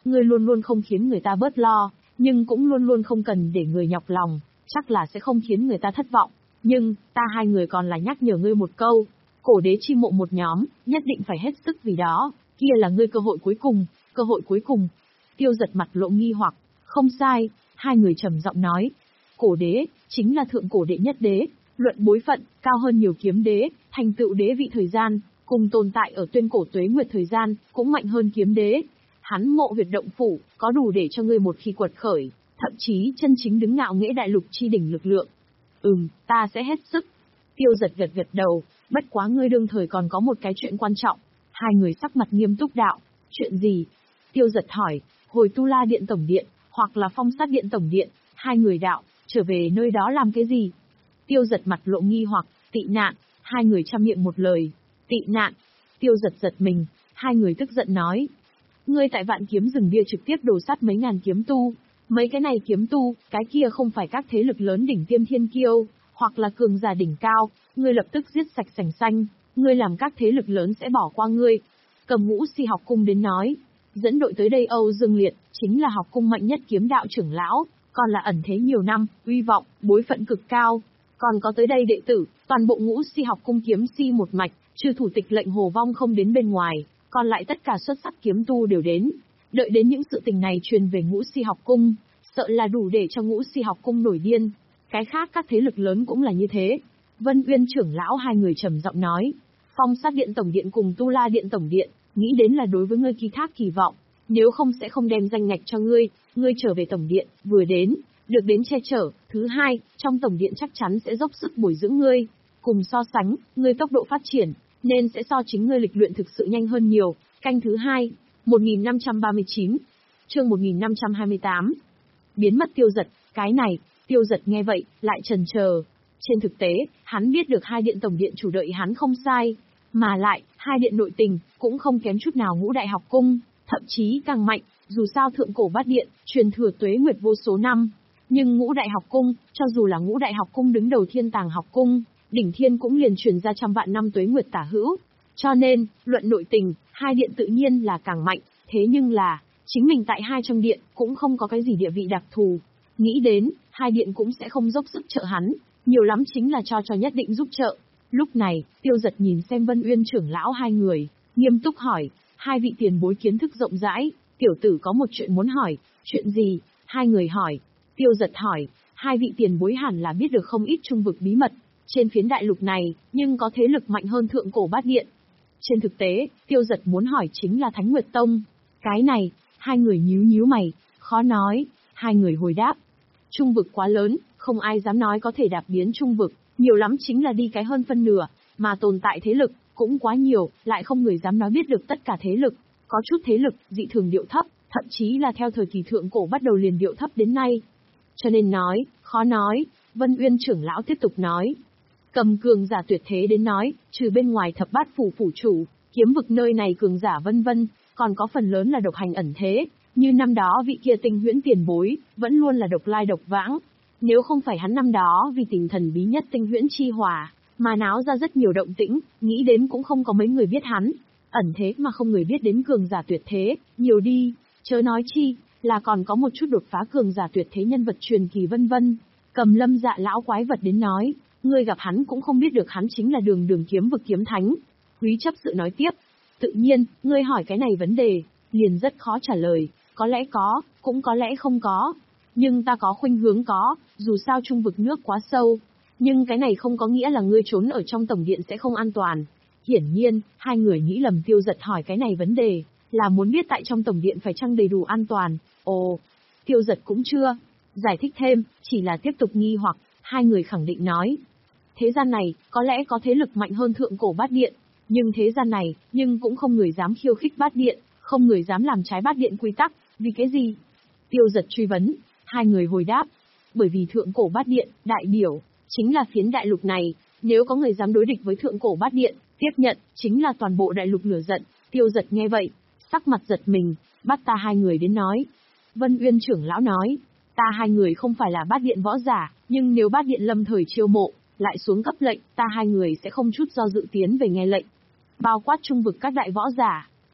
ngươi luôn luôn không khiến người ta bớt lo, nhưng cũng luôn luôn không cần để người nhọc lòng, chắc là sẽ không khiến người ta thất vọng. Nhưng, ta hai người còn là nhắc nhở ngươi một câu, cổ đế chi mộ một nhóm, nhất định phải hết sức vì đó, kia là ngươi cơ hội cuối cùng, cơ hội cuối cùng. Tiêu Giật mặt lộ nghi hoặc, không sai, hai người trầm giọng nói. Cổ đế, chính là thượng cổ đệ nhất đế, luận bối phận, cao hơn nhiều kiếm đế, thành tựu đế vị thời gian, cùng tồn tại ở tuyên cổ tuế nguyệt thời gian, cũng mạnh hơn kiếm đế. Hắn mộ huyệt động phủ, có đủ để cho ngươi một khi quật khởi, thậm chí chân chính đứng ngạo nghễ đại lục chi đỉnh lực lượng. Ừm, ta sẽ hết sức. Tiêu Giật gật gật đầu, bất quá ngươi đương thời còn có một cái chuyện quan trọng. Hai người sắc mặt nghiêm túc đạo, chuyện gì? Tiêu Giật hỏi, hồi Tu La Điện Tổng Điện, hoặc là Phong Sát Điện Tổng Điện, hai người đạo, trở về nơi đó làm cái gì? Tiêu Giật mặt lộ nghi hoặc, tị nạn, hai người trăm miệng một lời, tị nạn. Tiêu Giật giật mình, hai người tức giận nói. Ngươi tại Vạn Kiếm Rừng Bia trực tiếp đổ sát mấy ngàn kiếm tu, mấy cái này kiếm tu, cái kia không phải các thế lực lớn đỉnh tiêm thiên kiêu, hoặc là cường giả đỉnh cao, ngươi lập tức giết sạch sành xanh, ngươi làm các thế lực lớn sẽ bỏ qua ngươi. Cầm Ngũ Si học cung đến nói, dẫn đội tới đây Âu Dương Liệt, chính là học cung mạnh nhất kiếm đạo trưởng lão, còn là ẩn thế nhiều năm, uy vọng, bối phận cực cao. Còn có tới đây đệ tử, toàn bộ Ngũ Si học cung kiếm si một mạch, trừ thủ tịch lệnh Hồ Vong không đến bên ngoài, còn lại tất cả xuất sắc kiếm tu đều đến. Đợi đến những sự tình này truyền về Ngũ Si học cung, sợ là đủ để cho Ngũ Si học cung nổi điên. Cái khác các thế lực lớn cũng là như thế. Vân Uyên trưởng lão hai người trầm giọng nói, Phong Sát Điện Tổng Điện cùng Tu La Điện Tổng Điện, nghĩ đến là đối với ngươi ký thác kỳ vọng, nếu không sẽ không đem danh ngạch cho ngươi, ngươi trở về Tổng Điện, vừa đến, được đến che chở, thứ hai, trong Tổng Điện chắc chắn sẽ dốc sức bồi dưỡng ngươi, cùng so sánh, ngươi tốc độ phát triển, nên sẽ so chính ngươi lịch luyện thực sự nhanh hơn nhiều. Canh thứ hai, một nghìn năm trăm ba mươi chín, chương một nghìn năm trăm hai mươi tám. Biến mất Tiêu Giật, cái này, Tiêu Giật nghe vậy, lại chần chờ. Trên thực tế, hắn biết được hai điện tổng điện chủ đợi hắn không sai, mà lại, hai điện nội tình, cũng không kém chút nào Ngũ Đại học cung, thậm chí càng mạnh, dù sao thượng cổ bát điện, truyền thừa tuế nguyệt vô số năm. Nhưng Ngũ Đại học cung, cho dù là Ngũ Đại học cung đứng đầu Thiên Tàng học cung, đỉnh thiên cũng liền truyền ra trăm vạn năm tuế nguyệt tả hữu. Cho nên, luận nội tình, hai điện tự nhiên là càng mạnh, thế nhưng là, chính mình tại hai trong điện, cũng không có cái gì địa vị đặc thù. Nghĩ đến, hai điện cũng sẽ không dốc sức trợ hắn, nhiều lắm chính là cho cho nhất định giúp trợ. Lúc này, Tiêu Giật nhìn xem Vân Uyên trưởng lão hai người, nghiêm túc hỏi, hai vị tiền bối kiến thức rộng rãi, tiểu tử có một chuyện muốn hỏi, chuyện gì? Hai người hỏi. Tiêu Giật hỏi, hai vị tiền bối hẳn là biết được không ít trung vực bí mật, trên phiến đại lục này, nhưng có thế lực mạnh hơn thượng cổ bát điện. Trên thực tế, Tiêu Giật muốn hỏi chính là Thánh Nguyệt Tông. Cái này, hai người nhíu nhíu mày, khó nói, hai người hồi đáp. Trung vực quá lớn, không ai dám nói có thể đạp biến trung vực, nhiều lắm chính là đi cái hơn phân nửa, mà tồn tại thế lực, cũng quá nhiều, lại không người dám nói biết được tất cả thế lực. Có chút thế lực, dị thường điệu thấp, thậm chí là theo thời kỳ thượng cổ bắt đầu liền điệu thấp đến nay. Cho nên nói, khó nói, Vân Uyên trưởng lão tiếp tục nói. Cầm cường giả tuyệt thế đến nói, trừ bên ngoài thập bát phủ phủ chủ, kiếm vực nơi này cường giả vân vân, còn có phần lớn là độc hành ẩn thế, như năm đó vị kia Tinh Huyễn tiền bối, vẫn luôn là độc lai độc vãng. Nếu không phải hắn năm đó vì tình thần bí nhất Tinh Huyễn chi hỏa, mà náo ra rất nhiều động tĩnh, nghĩ đến cũng không có mấy người biết hắn. Ẩn thế mà không người biết đến cường giả tuyệt thế, nhiều đi, chớ nói chi, là còn có một chút đột phá cường giả tuyệt thế nhân vật truyền kỳ vân vân. Cầm Lâm Dạ lão quái vật đến nói, ngươi gặp hắn cũng không biết được hắn chính là đường đường kiếm vực kiếm thánh. Quý chấp sự nói tiếp, tự nhiên, ngươi hỏi cái này vấn đề, liền rất khó trả lời, có lẽ có, cũng có lẽ không có. Nhưng ta có khuynh hướng có, dù sao trung vực nước quá sâu. Nhưng cái này không có nghĩa là ngươi trốn ở trong tổng điện sẽ không an toàn. Hiển nhiên, hai người nghĩ lầm Tiêu Giật hỏi cái này vấn đề, là muốn biết tại trong tổng điện phải chăng đầy đủ an toàn. Ồ, Tiêu Giật cũng chưa giải thích thêm, chỉ là tiếp tục nghi hoặc, hai người khẳng định nói. Thế gian này, có lẽ có thế lực mạnh hơn thượng cổ bát điện, nhưng thế gian này, nhưng cũng không người dám khiêu khích bát điện, không người dám làm trái bát điện quy tắc, vì cái gì? Tiêu Giật truy vấn, hai người hồi đáp, bởi vì thượng cổ bát điện, đại biểu, chính là phiến đại lục này, nếu có người dám đối địch với thượng cổ bát điện, tiếp nhận, chính là toàn bộ đại lục lửa giận. Tiêu Giật nghe vậy, sắc mặt giật mình, bắt ta hai người đến nói. Vân Uyên trưởng lão nói, ta hai người không phải là bát điện võ giả, nhưng nếu bát điện lâm thời chiêu mộ, lại xuống cấp lệnh, ta hai người sẽ không chút do dự tiến về nghe lệnh. Bao quát trung vực các đại võ giả.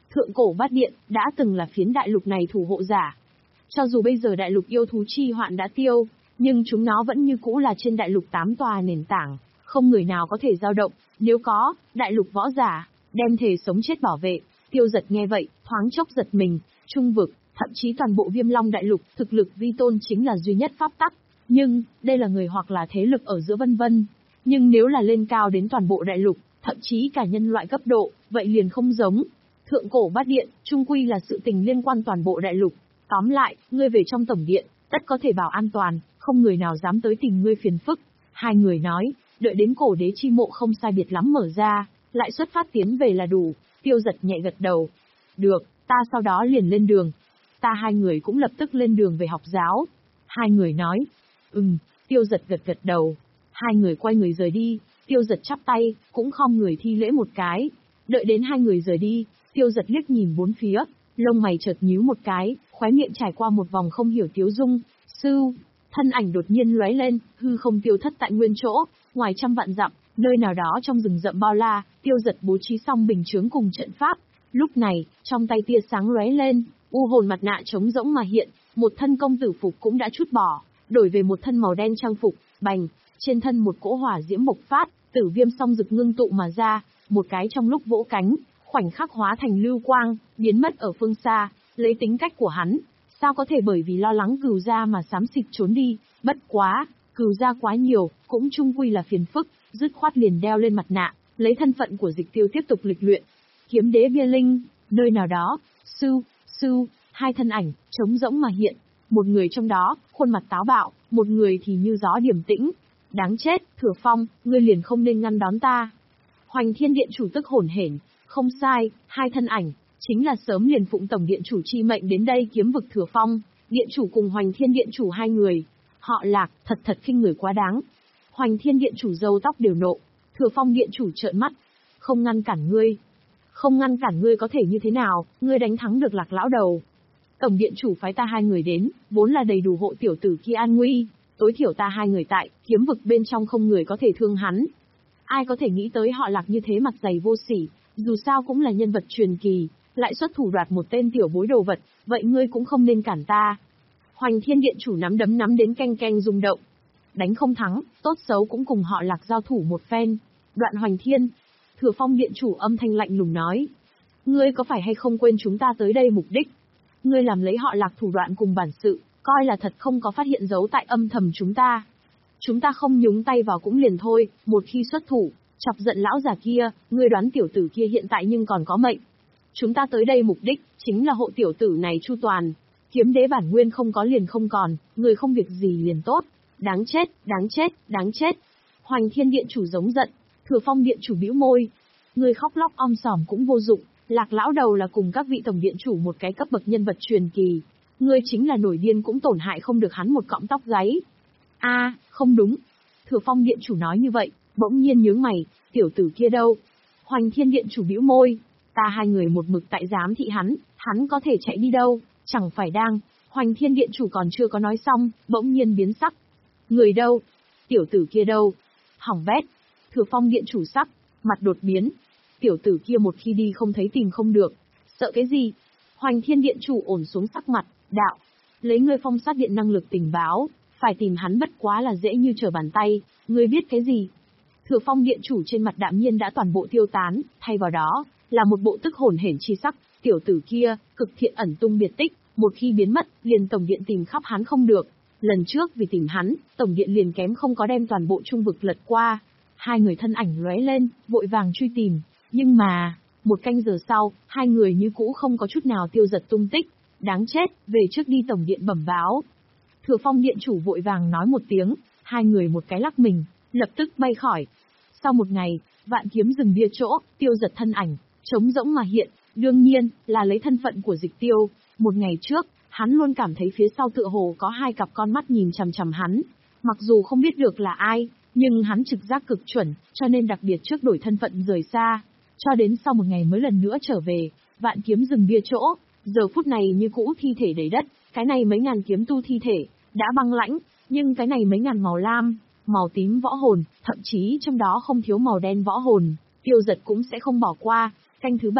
Thượng cổ bát điện, đã từng là phiến đại lục này thủ hộ giả. Cho dù bây giờ đại lục yêu thú chi hoạn đã tiêu, nhưng chúng nó vẫn như cũ là trên đại lục tám tòa nền tảng, không người nào có thể dao động, nếu có, đại lục võ giả, đem thể sống chết bảo vệ. Tiêu Giật nghe vậy, thoáng chốc giật mình, trung vực, thậm chí toàn bộ Viêm Long đại lục, thực lực vi tôn chính là duy nhất pháp tắc. Nhưng, đây là người hoặc là thế lực ở giữa vân vân. Nhưng nếu là lên cao đến toàn bộ đại lục, thậm chí cả nhân loại cấp độ, vậy liền không giống. Thượng cổ bát điện, trung quy là sự tình liên quan toàn bộ đại lục. Tóm lại, ngươi về trong tổng điện, tất có thể bảo an toàn, không người nào dám tới tìm ngươi phiền phức. Hai người nói, đợi đến cổ đế chi mộ không sai biệt lắm mở ra, lại xuất phát tiến về là đủ. Tiêu Giật nhẹ gật đầu. Được, ta sau đó liền lên đường. Ta hai người cũng lập tức lên đường về học giáo. Hai người nói. Ừm, Tiêu Giật gật gật đầu. Hai người quay người rời đi, Tiêu Giật chắp tay, cũng khom người thi lễ một cái. Đợi đến hai người rời đi, Tiêu Giật liếc nhìn bốn phía, lông mày chợt nhíu một cái, khóe miệng trải qua một vòng không hiểu tiếu dung. Sư, thân ảnh đột nhiên lóe lên, hư không tiêu thất tại nguyên chỗ, ngoài trăm vạn dặm, nơi nào đó trong rừng rậm bao la, Tiêu Giật bố trí xong bình chướng cùng trận pháp. Lúc này, trong tay tia sáng lóe lên, u hồn mặt nạ trống rỗng mà hiện, một thân công tử phục cũng đã chút bỏ, đổi về một thân màu đen trang phục, bành, trên thân một cỗ hỏa diễm bộc phát, tử viêm song rực ngưng tụ mà ra, một cái trong lúc vỗ cánh, khoảnh khắc hóa thành lưu quang, biến mất ở phương xa, lấy tính cách của hắn, sao có thể bởi vì lo lắng Cửu gia mà xám xịt trốn đi, bất quá, Cửu gia quá nhiều, cũng chung quy là phiền phức, dứt khoát liền đeo lên mặt nạ, lấy thân phận của Dịch Tiêu tiếp tục lịch luyện. Kiếm đế bia linh, nơi nào đó, sư, sư, hai thân ảnh, trống rỗng mà hiện, một người trong đó, khuôn mặt táo bạo, một người thì như gió điềm tĩnh. Đáng chết, Thừa Phong, ngươi liền không nên ngăn đón ta. Hoành Thiên Điện chủ tức hổn hển, không sai, hai thân ảnh, chính là sớm liền phụng tổng điện chủ chi mệnh đến đây kiếm vực Thừa Phong, điện chủ cùng Hoành Thiên Điện chủ hai người. Họ Lạc, thật thật khinh người quá đáng. Hoành Thiên Điện chủ râu tóc đều nộ, Thừa Phong điện chủ trợn mắt. Không ngăn cản ngươi. Không ngăn cản ngươi có thể như thế nào, ngươi đánh thắng được Lạc lão đầu. Tổng điện chủ phái ta hai người đến, vốn là đầy đủ hộ tiểu tử kia an nguy. Tối thiểu ta hai người tại, kiếm vực bên trong không người có thể thương hắn. Ai có thể nghĩ tới họ Lạc như thế mặt dày vô sỉ, dù sao cũng là nhân vật truyền kỳ, lại xuất thủ đoạt một tên tiểu bối đồ vật, vậy ngươi cũng không nên cản ta. Hoành Thiên Điện chủ nắm đấm nắm đến canh canh rung động. Đánh không thắng, tốt xấu cũng cùng họ Lạc giao thủ một phen. Đoạn Hoành Thiên, Thừa Phong Điện chủ âm thanh lạnh lùng nói. Ngươi có phải hay không quên chúng ta tới đây mục đích? Ngươi làm lấy họ Lạc thủ đoạn cùng bản sự, coi là thật không có phát hiện dấu tại âm thầm chúng ta. Chúng ta không nhúng tay vào cũng liền thôi, một khi xuất thủ, chọc giận lão già kia, ngươi đoán tiểu tử kia hiện tại nhưng còn có mệnh. Chúng ta tới đây mục đích, chính là hộ tiểu tử này chu toàn. Kiếm đế bản nguyên không có liền không còn, người không việc gì liền tốt. Đáng chết, đáng chết, đáng chết. Hoành Thiên Điện chủ giống giận, Thừa Phong Điện chủ bĩu môi. Người khóc lóc om sòm cũng vô dụng, Lạc lão đầu là cùng các vị tổng điện chủ một cái cấp bậc nhân vật truyền kỳ. Ngươi chính là nổi điên cũng tổn hại không được hắn một cọng tóc gáy. A, à, không đúng. Thừa Phong Điện chủ nói như vậy, bỗng nhiên nhướng mày, tiểu tử kia đâu? Hoành Thiên Điện chủ bĩu môi, ta hai người một mực tại giám thị hắn, hắn có thể chạy đi đâu, chẳng phải đang. Hoành Thiên Điện chủ còn chưa có nói xong, bỗng nhiên biến sắc. Người đâu? Tiểu tử kia đâu? Hỏng bét. Thừa Phong Điện chủ sắc, mặt đột biến. Tiểu tử kia một khi đi không thấy tìm không được. Sợ cái gì? Hoành Thiên Điện chủ ổn xuống sắc mặt, đạo. Lấy ngươi phong sát điện năng lực tình báo, phải tìm hắn bất quá là dễ như trở bàn tay, ngươi biết cái gì? Thừa Phong Điện chủ trên mặt đạm nhiên đã toàn bộ tiêu tán, thay vào đó, là một bộ tức hồn hển chi sắc, tiểu tử kia, cực thiện ẩn tung biệt tích, một khi biến mất, liền tổng điện tìm khắp hắn không được. Lần trước vì tìm hắn, tổng điện liền kém không có đem toàn bộ trung vực lật qua. Hai người thân ảnh lóe lên, vội vàng truy tìm, nhưng mà, một canh giờ sau, hai người như cũ không có chút nào tiêu giật tung tích. Đáng chết, về trước đi tổng điện bẩm báo. Thừa Phong Điện chủ vội vàng nói một tiếng, hai người một cái lắc mình, lập tức bay khỏi. Sau một ngày, Vạn Kiếm rừng bia chỗ, Tiêu Giật thân ảnh, trống rỗng mà hiện, đương nhiên, là lấy thân phận của Dịch Tiêu. Một ngày trước, hắn luôn cảm thấy phía sau tựa hồ có hai cặp con mắt nhìn chằm chằm hắn. Mặc dù không biết được là ai, nhưng hắn trực giác cực chuẩn, cho nên đặc biệt trước đổi thân phận rời xa. Cho đến sau một ngày mới lần nữa trở về, Vạn Kiếm rừng bia chỗ, giờ phút này như cũ thi thể đầy đất, cái này mấy ngàn kiếm tu thi thể, đã băng lãnh, nhưng cái này mấy ngàn màu lam, màu tím võ hồn, thậm chí trong đó không thiếu màu đen võ hồn, Tiêu Giật cũng sẽ không bỏ qua. Canh thứ ba,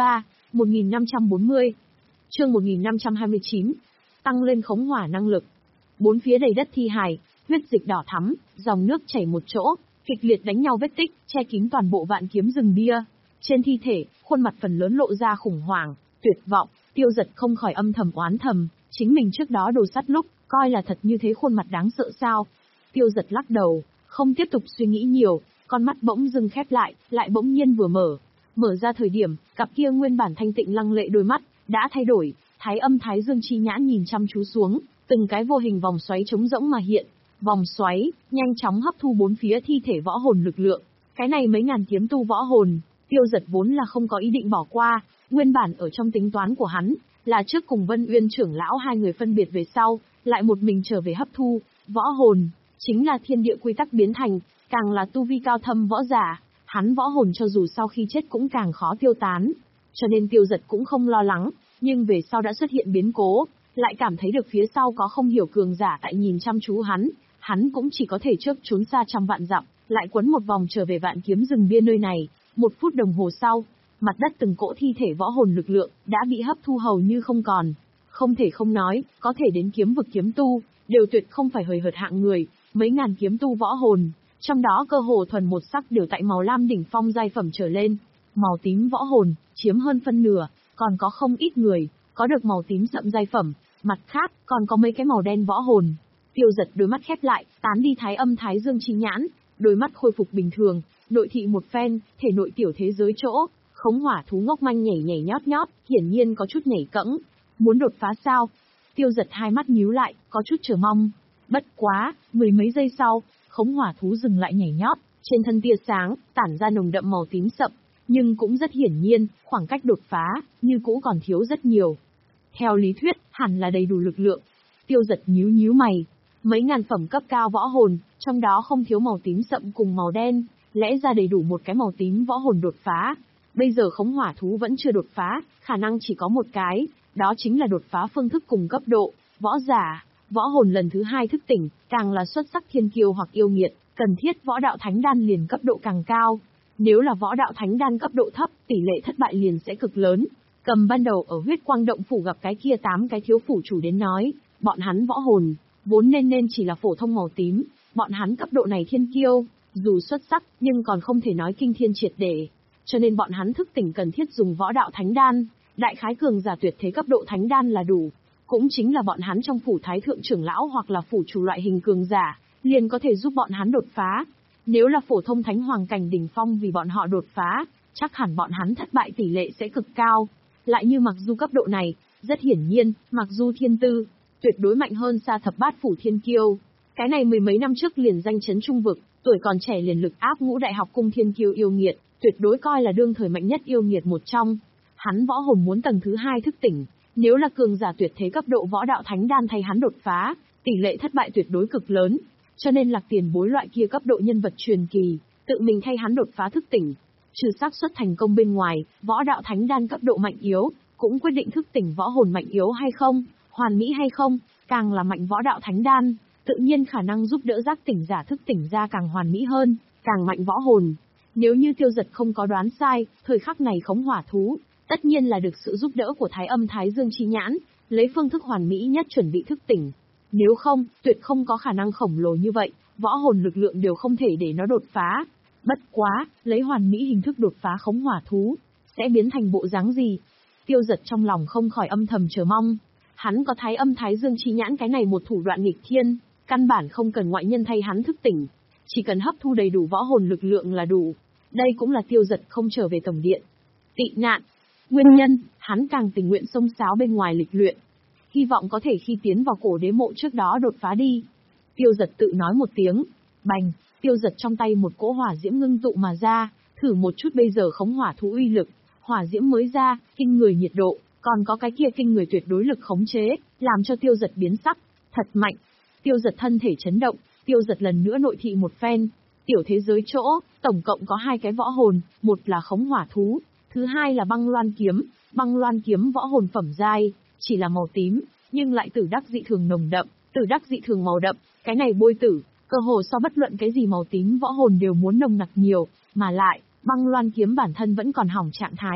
một nghìn năm trăm bốn mươi. Chương một nghìn năm trăm hai mươi chín. Tăng lên khống hỏa năng lực. Bốn phía đầy đất thi hài, huyết dịch đỏ thắm, dòng nước chảy một chỗ, kịch liệt đánh nhau vết tích, che kín toàn bộ vạn kiếm rừng bia. Trên thi thể, khuôn mặt phần lớn lộ ra khủng hoảng, tuyệt vọng. Tiêu Dật không khỏi âm thầm oán thầm, chính mình trước đó đồ sắt lúc, coi là thật như thế khuôn mặt đáng sợ sao. Tiêu Dật lắc đầu, không tiếp tục suy nghĩ nhiều, con mắt bỗng dưng khép lại, lại bỗng nhiên vừa mở. Mở ra thời điểm, cặp kia nguyên bản thanh tịnh lăng lệ đôi mắt, đã thay đổi, thái âm thái dương chi nhãn nhìn chăm chú xuống, từng cái vô hình vòng xoáy trống rỗng mà hiện. Vòng xoáy, nhanh chóng hấp thu bốn phía thi thể võ hồn lực lượng. Cái này mấy ngàn kiếm tu võ hồn, Tiêu Dật vốn là không có ý định bỏ qua, nguyên bản ở trong tính toán của hắn, là trước cùng Vân Uyên trưởng lão hai người phân biệt về sau, lại một mình trở về hấp thu, võ hồn, chính là thiên địa quy tắc biến thành, càng là tu vi cao thâm võ giả, hắn võ hồn cho dù sau khi chết cũng càng khó tiêu tán. Cho nên Tiêu Dật cũng không lo lắng, nhưng về sau đã xuất hiện biến cố, lại cảm thấy được phía sau có không hiểu cường giả tại nhìn chăm chú hắn, hắn cũng chỉ có thể trước trốn xa trăm vạn dặm, lại quấn một vòng trở về vạn kiếm rừng bia nơi này. Một phút đồng hồ sau, mặt đất từng cỗ thi thể võ hồn lực lượng đã bị hấp thu hầu như không còn. Không thể không nói, có thể đến kiếm vực kiếm tu, đều tuyệt không phải hời hợt hạng người, mấy ngàn kiếm tu võ hồn, trong đó cơ hồ thuần một sắc đều tại màu lam đỉnh phong giai phẩm trở lên. Màu tím võ hồn chiếm hơn phân nửa, còn có không ít người có được màu tím sậm giai phẩm, mặt khác còn có mấy cái màu đen võ hồn. Tiêu Dật đôi mắt khép lại, tán đi thái âm thái dương chi nhãn, đôi mắt khôi phục bình thường, nội thị một phen, thể nội tiểu thế giới chỗ, khống hỏa thú ngốc manh nhảy nhảy nhót nhót, hiển nhiên có chút nhảy cẫng. Muốn đột phá sao? Tiêu Dật hai mắt nhíu lại, có chút chờ mong. Bất quá, mười mấy giây sau, khống hỏa thú dừng lại nhảy nhót, trên thân tia sáng, tản ra nồng đậm màu tím sậm, nhưng cũng rất hiển nhiên, khoảng cách đột phá, như cũ còn thiếu rất nhiều. Theo lý thuyết, hẳn là đầy đủ lực lượng. Tiêu Dật nhíu nhíu mày. Mấy ngàn phẩm cấp cao võ hồn, trong đó không thiếu màu tím sậm cùng màu đen, lẽ ra đầy đủ một cái màu tím võ hồn đột phá. Bây giờ khống hỏa thú vẫn chưa đột phá, khả năng chỉ có một cái, đó chính là đột phá phương thức cùng cấp độ, võ giả, võ hồn lần thứ hai thức tỉnh, càng là xuất sắc thiên kiêu hoặc yêu nghiệt, cần thiết võ đạo thánh đan liền cấp độ càng cao. Nếu là võ đạo thánh đan cấp độ thấp, tỷ lệ thất bại liền sẽ cực lớn. Cầm ban đầu ở huyết quang động phủ gặp cái kia tám cái thiếu phủ chủ đến nói, bọn hắn võ hồn, vốn nên nên chỉ là phổ thông màu tím, bọn hắn cấp độ này thiên kiêu, dù xuất sắc, nhưng còn không thể nói kinh thiên triệt để. Cho nên bọn hắn thức tỉnh cần thiết dùng võ đạo thánh đan, đại khái cường giả tuyệt thế cấp độ thánh đan là đủ. Cũng chính là bọn hắn trong phủ thái thượng trưởng lão hoặc là phủ chủ loại hình cường giả, liền có thể giúp bọn hắn đột phá. Nếu là phổ thông thánh hoàng cảnh đỉnh phong vì bọn họ đột phá, chắc hẳn bọn hắn thất bại tỷ lệ sẽ cực cao. Lại như Mặc Du cấp độ này, rất hiển nhiên, Mặc Du thiên tư, tuyệt đối mạnh hơn xa thập bát phủ thiên kiêu. Cái này mười mấy năm trước liền danh chấn trung vực, tuổi còn trẻ liền lực áp ngũ đại học cung thiên kiêu yêu nghiệt, tuyệt đối coi là đương thời mạnh nhất yêu nghiệt một trong. Hắn võ hồn muốn tầng thứ hai thức tỉnh, nếu là cường giả tuyệt thế cấp độ võ đạo thánh đan thay hắn đột phá, tỷ lệ thất bại tuyệt đối cực lớn. Cho nên Lạc Tiền Bối loại kia cấp độ nhân vật truyền kỳ, tự mình thay hắn đột phá thức tỉnh. Trừ xác suất thành công bên ngoài, võ đạo thánh đan cấp độ mạnh yếu, cũng quyết định thức tỉnh võ hồn mạnh yếu hay không, hoàn mỹ hay không, càng là mạnh võ đạo thánh đan, tự nhiên khả năng giúp đỡ giác tỉnh giả thức tỉnh ra càng hoàn mỹ hơn, càng mạnh võ hồn. Nếu như Tiêu Dật không có đoán sai, thời khắc này khống hỏa thú, tất nhiên là được sự giúp đỡ của thái âm thái dương chi nhãn, lấy phương thức hoàn mỹ nhất chuẩn bị thức tỉnh. Nếu không, tuyệt không có khả năng khổng lồ như vậy, võ hồn lực lượng đều không thể để nó đột phá. Bất quá, lấy hoàn mỹ hình thức đột phá khống hỏa thú, sẽ biến thành bộ dáng gì? Tiêu Dật trong lòng không khỏi âm thầm chờ mong. Hắn có thái âm thái dương chi nhãn cái này một thủ đoạn nghịch thiên, căn bản không cần ngoại nhân thay hắn thức tỉnh, chỉ cần hấp thu đầy đủ võ hồn lực lượng là đủ. Đây cũng là Tiêu Dật không trở về tổng điện. Tị nạn. Nguyên nhân, hắn càng tình nguyện xông xáo bên ngoài lịch luyện. Hy vọng có thể khi tiến vào cổ đế mộ trước đó đột phá đi. Tiêu Dật tự nói một tiếng. Bành, Tiêu Dật trong tay một cỗ hỏa diễm ngưng tụ mà ra, thử một chút bây giờ khống hỏa thú uy lực. Hỏa diễm mới ra, kinh người nhiệt độ, còn có cái kia kinh người tuyệt đối lực khống chế, làm cho Tiêu Dật biến sắc, thật mạnh. Tiêu Dật thân thể chấn động, Tiêu Dật lần nữa nội thị một phen. Tiểu thế giới chỗ, tổng cộng có hai cái võ hồn, một là khống hỏa thú, thứ hai là băng loan kiếm. Băng loan kiếm võ hồn phẩm giai, chỉ là màu tím, nhưng lại tử đắc dị thường nồng đậm, tử đắc dị thường màu đậm, cái này bôi tử, cơ hồ so bất luận cái gì màu tím võ hồn đều muốn nồng nặc nhiều, mà lại, băng loan kiếm bản thân vẫn còn hỏng trạng thái,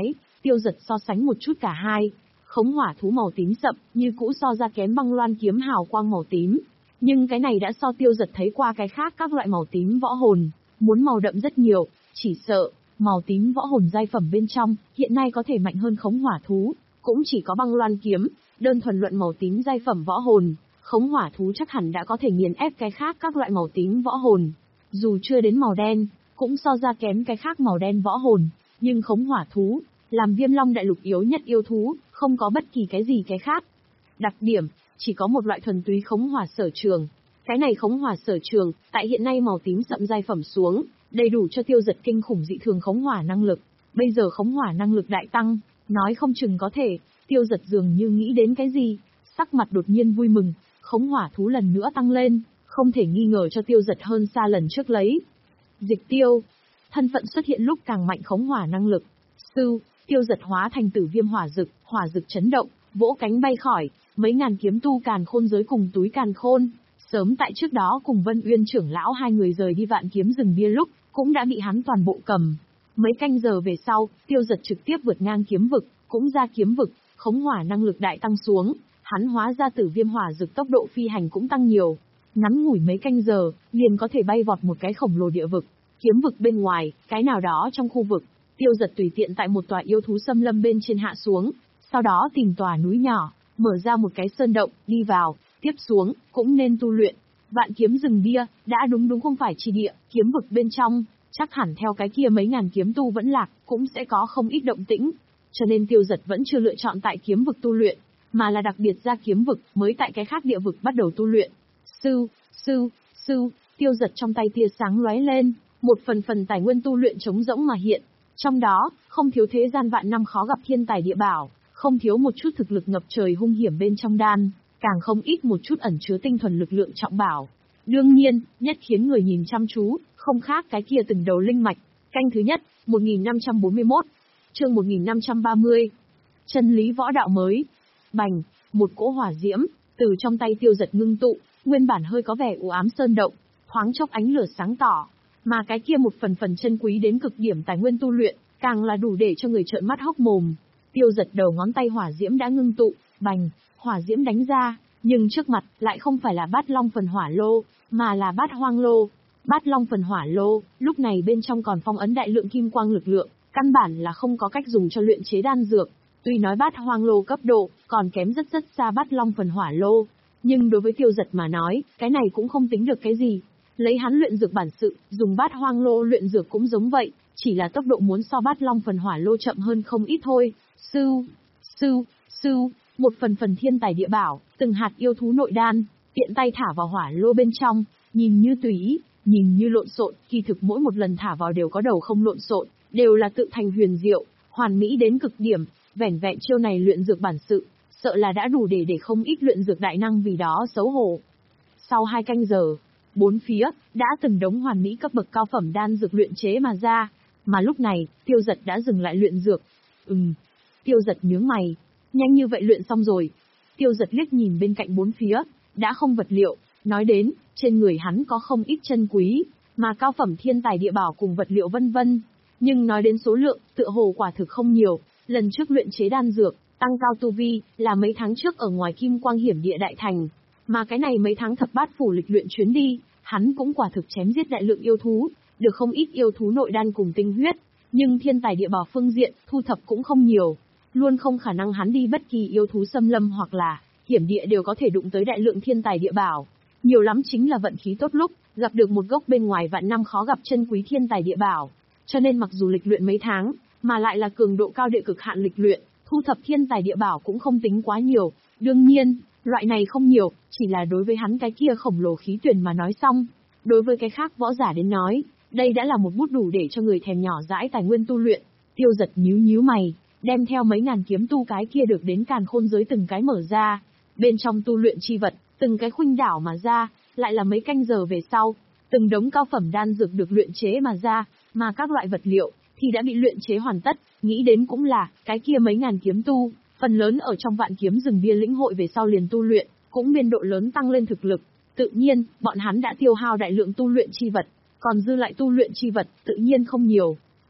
Tiêu Dật so sánh một chút cả hai. Khống hỏa thú màu tím sậm, như cũ so ra kém băng loan kiếm hào quang màu tím. Nhưng cái này đã so Tiêu Dật thấy qua cái khác các loại màu tím võ hồn, muốn màu đậm rất nhiều, chỉ sợ, màu tím võ hồn giai phẩm bên trong, hiện nay có thể mạnh hơn khống hỏa thú, cũng chỉ có băng loan kiếm, đơn thuần luận màu tím giai phẩm võ hồn, khống hỏa thú chắc hẳn đã có thể nghiền ép cái khác các loại màu tím võ hồn. Dù chưa đến màu đen, cũng so ra kém cái khác màu đen võ hồn, nhưng khống hỏa thú, làm Viêm Long đại lục yếu nhất yêu thú, không có bất kỳ cái gì cái khác. Đặc điểm, chỉ có một loại thuần túy khống hỏa sở trường. Cái này khống hỏa sở trường, tại hiện nay màu tím sậm giai phẩm xuống, đầy đủ cho Tiêu Dật kinh khủng dị thường khống hỏa năng lực. Bây giờ khống hỏa năng lực đại tăng, nói không chừng có thể, Tiêu Dật dường như nghĩ đến cái gì, sắc mặt đột nhiên vui mừng, khống hỏa thú lần nữa tăng lên, không thể nghi ngờ cho Tiêu Dật hơn xa lần trước lấy. Dịch tiêu, thân phận xuất hiện lúc càng mạnh khống hỏa năng lực. Sư, Tiêu Dật hóa thành tử viêm hỏa dực, hỏa dực chấn động, vỗ cánh bay khỏi, mấy ngàn kiếm tu càn khôn giới cùng túi càn khôn. Sớm tại trước đó cùng Vân Uyên trưởng lão hai người rời đi vạn kiếm rừng bia lúc, cũng đã bị hắn toàn bộ cầm. Mấy canh giờ về sau, Tiêu Dật trực tiếp vượt ngang kiếm vực, cũng ra kiếm vực, khống hỏa năng lực đại tăng xuống, hắn hóa ra tử viêm hỏa dực tốc độ phi hành cũng tăng nhiều. Ngắn ngủi mấy canh giờ, liền có thể bay vọt một cái khổng lồ địa vực, kiếm vực bên ngoài, cái nào đó trong khu vực. Tiêu Dật tùy tiện tại một tòa yêu thú xâm lâm bên trên hạ xuống, sau đó tìm tòa núi nhỏ, mở ra một cái sơn động, đi vào, tiếp xuống, cũng nên tu luyện. Vạn kiếm rừng bia, đã đúng đúng không phải chi địa, kiếm vực bên trong, chắc hẳn theo cái kia mấy ngàn kiếm tu vẫn lạc, cũng sẽ có không ít động tĩnh. Cho nên Tiêu Dật vẫn chưa lựa chọn tại kiếm vực tu luyện, mà là đặc biệt ra kiếm vực, mới tại cái khác địa vực bắt đầu tu luyện. Sư, sư, sư, Tiêu Dật trong tay tia sáng lóe lên, một phần phần tài nguyên tu luyện trống rỗng mà hiện. Trong đó, không thiếu thế gian vạn năm khó gặp thiên tài địa bảo, không thiếu một chút thực lực ngập trời hung hiểm bên trong đan, càng không ít một chút ẩn chứa tinh thuần lực lượng trọng bảo. Đương nhiên, nhất khiến người nhìn chăm chú, không khác cái kia từng đầu linh mạch. Canh thứ nhất, một nghìn năm trăm bốn mươi mốt, chương một nghìn năm trăm ba mươi. Chân lý võ đạo mới. Bành, một cỗ hỏa diễm, từ trong tay Tiêu Dật ngưng tụ, nguyên bản hơi có vẻ u ám sơn động, thoáng chốc ánh lửa sáng tỏ. Mà cái kia một phần phần chân quý đến cực điểm tài nguyên tu luyện, càng là đủ để cho người trợn mắt hốc mồm. Tiêu Dật đầu ngón tay hỏa diễm đã ngưng tụ, bành, hỏa diễm đánh ra, nhưng trước mặt lại không phải là bát long phần hỏa lô, mà là bát hoang lô. Bát long phần hỏa lô, lúc này bên trong còn phong ấn đại lượng kim quang lực lượng, căn bản là không có cách dùng cho luyện chế đan dược. Tuy nói bát hoang lô cấp độ, còn kém rất rất xa bát long phần hỏa lô, nhưng đối với Tiêu Dật mà nói, cái này cũng không tính được cái gì. Lấy hắn luyện dược bản sự, dùng bát hoang lô luyện dược cũng giống vậy, chỉ là tốc độ muốn so bát long phần hỏa lô chậm hơn không ít thôi. Sư, sư, sư, một phần phần thiên tài địa bảo, từng hạt yêu thú nội đan, tiện tay thả vào hỏa lô bên trong, nhìn như tùy ý, nhìn như lộn xộn, kỳ thực mỗi một lần thả vào đều có đầu không lộn xộn, đều là tự thành huyền diệu, hoàn mỹ đến cực điểm, vẻn vẹn chiêu này luyện dược bản sự, sợ là đã đủ để để không ít luyện dược đại năng vì đó xấu hổ. Sau hai canh giờ, bốn phía, đã từng đống hoàn mỹ cấp bậc cao phẩm đan dược luyện chế mà ra, mà lúc này, Tiêu Dật đã dừng lại luyện dược. Ừm, Tiêu Dật nhướng mày, nhanh như vậy luyện xong rồi. Tiêu Dật liếc nhìn bên cạnh bốn phía, đã không vật liệu, nói đến, trên người hắn có không ít chân quý, mà cao phẩm thiên tài địa bảo cùng vật liệu vân vân. Nhưng nói đến số lượng, tựa hồ quả thực không nhiều, lần trước luyện chế đan dược, tăng cao tu vi, là mấy tháng trước ở ngoài Kim Quang Hiểm Địa Đại Thành. Mà cái này mấy tháng thập bát phủ lịch luyện chuyến đi, hắn cũng quả thực chém giết đại lượng yêu thú, được không ít yêu thú nội đan cùng tinh huyết, nhưng thiên tài địa bảo phương diện, thu thập cũng không nhiều, luôn không khả năng hắn đi bất kỳ yêu thú xâm lâm hoặc là hiểm địa đều có thể đụng tới đại lượng thiên tài địa bảo. Nhiều lắm chính là vận khí tốt lúc, gặp được một gốc bên ngoài vạn năm khó gặp chân quý thiên tài địa bảo. Cho nên mặc dù lịch luyện mấy tháng, mà lại là cường độ cao địa cực hạn lịch luyện, thu thập thiên tài địa bảo cũng không tính quá nhiều. Đương nhiên, loại này không nhiều, chỉ là đối với hắn cái kia khổng lồ khí tuyển mà nói xong. Đối với cái khác võ giả đến nói, đây đã là một bút đủ để cho người thèm nhỏ dãi tài nguyên tu luyện. Tiêu Dật nhíu nhíu mày, đem theo mấy ngàn kiếm tu cái kia được đến càn khôn giới từng cái mở ra. Bên trong tu luyện chi vật, từng cái khuynh đảo mà ra, lại là mấy canh giờ về sau, từng đống cao phẩm đan dược được luyện chế mà ra, mà các loại vật liệu thì đã bị luyện chế hoàn tất, nghĩ đến cũng là, cái kia mấy ngàn kiếm tu, phần lớn ở trong vạn kiếm rừng bia lĩnh hội về sau liền tu luyện, cũng biên độ lớn tăng lên thực lực. Tự nhiên, bọn hắn đã tiêu hao đại lượng tu luyện chi vật, còn dư lại tu luyện chi vật, tự nhiên không nhiều.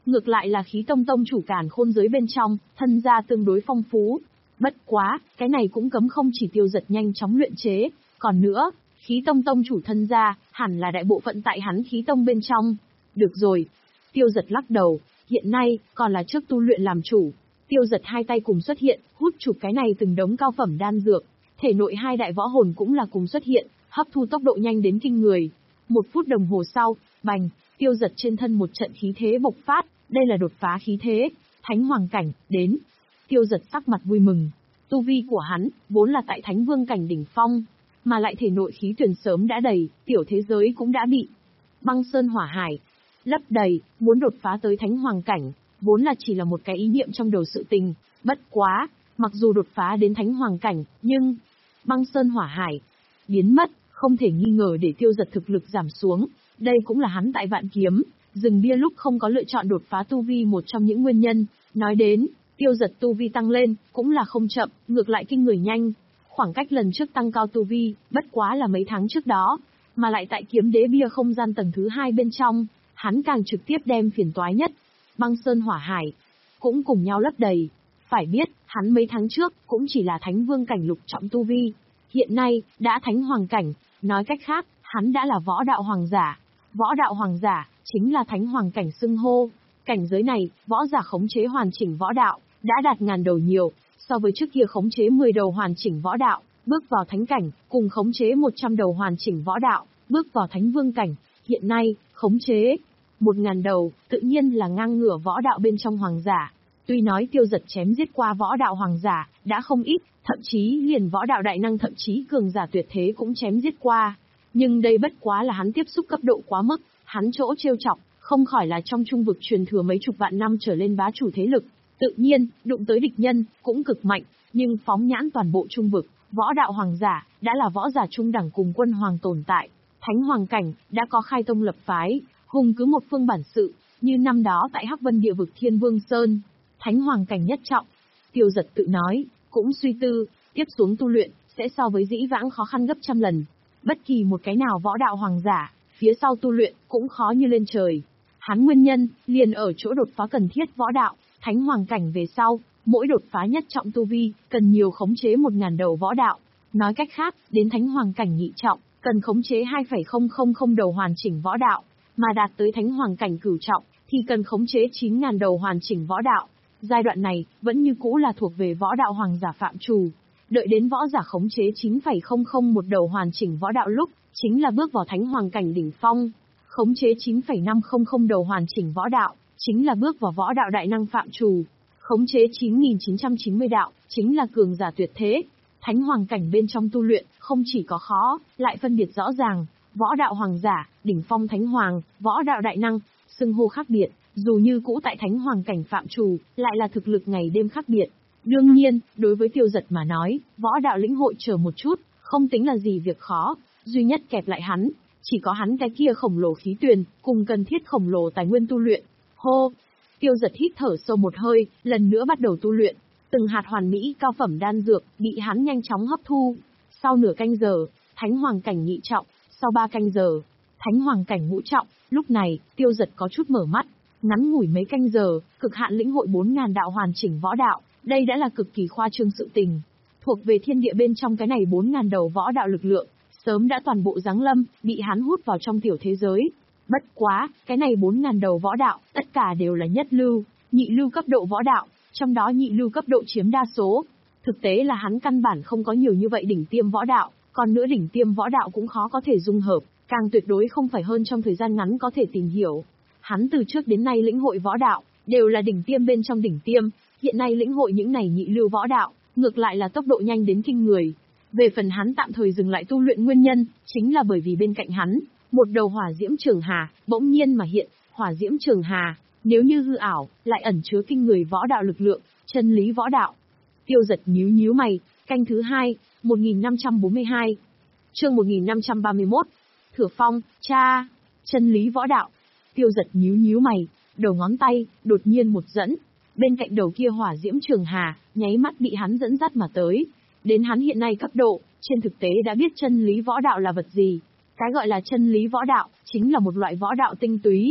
Ngược lại là khí tông tông chủ Càn Khôn giới bên trong, thân gia tương đối phong phú. Bất quá, cái này cũng cấm không chỉ Tiêu Dật nhanh chóng luyện chế, còn nữa, khí tông tông chủ thân gia, hẳn là đại bộ phận tại hắn khí tông bên trong. Được rồi. Tiêu Dật lắc đầu, hiện nay, còn là trước tu luyện làm chủ. Tiêu Dật hai tay cùng xuất hiện, hút chụp cái này từng đống cao phẩm đan dược. Thể nội hai đại võ hồn cũng là cùng xuất hiện, hấp thu tốc độ nhanh đến kinh người. Một phút đồng hồ sau, bành, Tiêu Dật trên thân một trận khí thế bộc phát, đây là đột phá khí thế, thánh hoàng cảnh, đến. Tiêu Dật sắc mặt vui mừng. Tu vi của hắn, vốn là tại thánh vương cảnh đỉnh phong, mà lại thể nội khí tuyển sớm đã đầy, tiểu thế giới cũng đã bị băng sơn hỏa hải lấp đầy, muốn đột phá tới thánh hoàng cảnh, vốn là chỉ là một cái ý niệm trong đầu sự tình. Bất quá, mặc dù đột phá đến thánh hoàng cảnh, nhưng băng sơn hỏa hải biến mất, không thể nghi ngờ để Tiêu Dật thực lực giảm xuống. Đây cũng là hắn tại Vạn Kiếm rừng bia lúc không có lựa chọn đột phá tu vi một trong những nguyên nhân. Nói đến, Tiêu Dật tu vi tăng lên, cũng là không chậm, ngược lại kinh người nhanh. Khoảng cách lần trước tăng cao tu vi, bất quá là mấy tháng trước đó, mà lại tại Kiếm Đế bia không gian tầng thứ hai bên trong, hắn càng trực tiếp đem phiền toái nhất. Băng sơn hỏa hải cũng cùng nhau lấp đầy. Phải biết, hắn mấy tháng trước cũng chỉ là thánh vương cảnh lục trọng tu vi, hiện nay đã thánh hoàng cảnh, nói cách khác, hắn đã là võ đạo hoàng giả. Võ đạo hoàng giả chính là thánh hoàng cảnh xưng hô. Cảnh giới này, võ giả khống chế hoàn chỉnh võ đạo đã đạt ngàn đầu nhiều, so với trước kia khống chế mười đầu hoàn chỉnh võ đạo, bước vào thánh cảnh, cùng khống chế một trăm đầu hoàn chỉnh võ đạo, bước vào thánh vương cảnh, hiện nay, khống chế một ngàn đầu, tự nhiên là ngang ngửa võ đạo bên trong hoàng giả. Tuy nói Tiêu Dật chém giết qua võ đạo hoàng giả đã không ít, thậm chí liền võ đạo đại năng thậm chí cường giả tuyệt thế cũng chém giết qua, nhưng đây bất quá là hắn tiếp xúc cấp độ quá mức, hắn chỗ trêu chọc, không khỏi là trong trung vực truyền thừa mấy chục vạn năm trở lên bá chủ thế lực. Tự nhiên, đụng tới địch nhân, cũng cực mạnh, nhưng phóng nhãn toàn bộ trung vực, võ đạo hoàng giả, đã là võ giả trung đẳng cùng quân hoàng tồn tại. Thánh hoàng cảnh, đã có khai tông lập phái, hùng cứ một phương bản sự, như năm đó tại Hắc Vân địa vực Thiên Vương Sơn. Thánh hoàng cảnh nhất trọng. Tiêu Dật tự nói, cũng suy tư, tiếp xuống tu luyện, sẽ so với dĩ vãng khó khăn gấp trăm lần. Bất kỳ một cái nào võ đạo hoàng giả, phía sau tu luyện, cũng khó như lên trời. Hắn nguyên nhân, liền ở chỗ đột phá cần thiết võ đạo, thánh hoàng cảnh về sau, mỗi đột phá nhất trọng tu vi, cần nhiều khống chế một ngàn đầu võ đạo. Nói cách khác, đến thánh hoàng cảnh nhị trọng, cần khống chế hai phẩy không không không đầu hoàn chỉnh võ đạo, mà đạt tới thánh hoàng cảnh cửu trọng, thì cần khống chế chín ngàn đầu hoàn chỉnh võ đạo. Giai đoạn này, vẫn như cũ là thuộc về võ đạo hoàng giả phạm trù. Đợi đến võ giả khống chế chín phẩy không không một đầu hoàn chỉnh võ đạo lúc, chính là bước vào thánh hoàng cảnh đỉnh phong. Khống chế chín phẩy năm không không đầu hoàn chỉnh võ đạo, chính là bước vào võ đạo đại năng phạm trù. Khống chế chín nghìn chín trăm chín mươi đạo, chính là cường giả tuyệt thế. Thánh hoàng cảnh bên trong tu luyện, không chỉ có khó, lại phân biệt rõ ràng. Võ đạo hoàng giả, đỉnh phong thánh hoàng, võ đạo đại năng, xưng hô khác biệt, dù như cũ tại thánh hoàng cảnh phạm trù, lại là thực lực ngày đêm khác biệt. Đương nhiên, đối với Tiêu Dật mà nói, võ đạo lĩnh hội chờ một chút, không tính là gì việc khó, duy nhất kẹp lại hắn, chỉ có hắn cái kia khổng lồ khí tuyền, cùng cần thiết khổng lồ tài nguyên tu luyện. Hô! Tiêu Dật hít thở sâu một hơi, lần nữa bắt đầu tu luyện. Từng hạt hoàn mỹ cao phẩm đan dược, bị hắn nhanh chóng hấp thu. Sau nửa canh giờ, thánh hoàng cảnh nhị trọng, sau ba canh giờ, thánh hoàng cảnh ngũ trọng, lúc này, Tiêu Dật có chút mở mắt. Ngắn ngủi mấy canh giờ, cực hạn lĩnh hội bốn ngàn đạo hoàn chỉnh võ đạo, đây đã là cực kỳ khoa trương sự tình. Thuộc về thiên địa bên trong cái này bốn ngàn đầu võ đạo lực lượng, sớm đã toàn bộ giáng lâm, bị hắn hút vào trong tiểu thế giới. Bất quá, cái này bốn ngàn đầu võ đạo, tất cả đều là nhất lưu, nhị lưu cấp độ võ đạo, trong đó nhị lưu cấp độ chiếm đa số. Thực tế là hắn căn bản không có nhiều như vậy đỉnh tiêm võ đạo, còn nữa đỉnh tiêm võ đạo cũng khó có thể dung hợp, càng tuyệt đối không phải hơn trong thời gian ngắn có thể tìm hiểu. Hắn từ trước đến nay lĩnh hội võ đạo, đều là đỉnh tiêm bên trong đỉnh tiêm, hiện nay lĩnh hội những này nhị lưu võ đạo, ngược lại là tốc độ nhanh đến kinh người. Về phần hắn tạm thời dừng lại tu luyện nguyên nhân, chính là bởi vì bên cạnh hắn, một đầu hỏa diễm trường hà, bỗng nhiên mà hiện, hỏa diễm trường hà, nếu như hư ảo, lại ẩn chứa kinh người võ đạo lực lượng, chân lý võ đạo. Tiêu Dật nhíu nhíu mày, canh thứ hai, một nghìn năm trăm bốn mươi hai. Chương một nghìn năm trăm ba mươi mốt. Thừa Phong, cha, chân lý võ đạo. Tiêu Dật nhíu nhíu mày, đầu ngón tay, đột nhiên một dẫn. Bên cạnh đầu kia hỏa diễm trường hà, nháy mắt bị hắn dẫn dắt mà tới. Đến hắn hiện nay cấp độ, trên thực tế đã biết chân lý võ đạo là vật gì. Cái gọi là chân lý võ đạo, chính là một loại võ đạo tinh túy.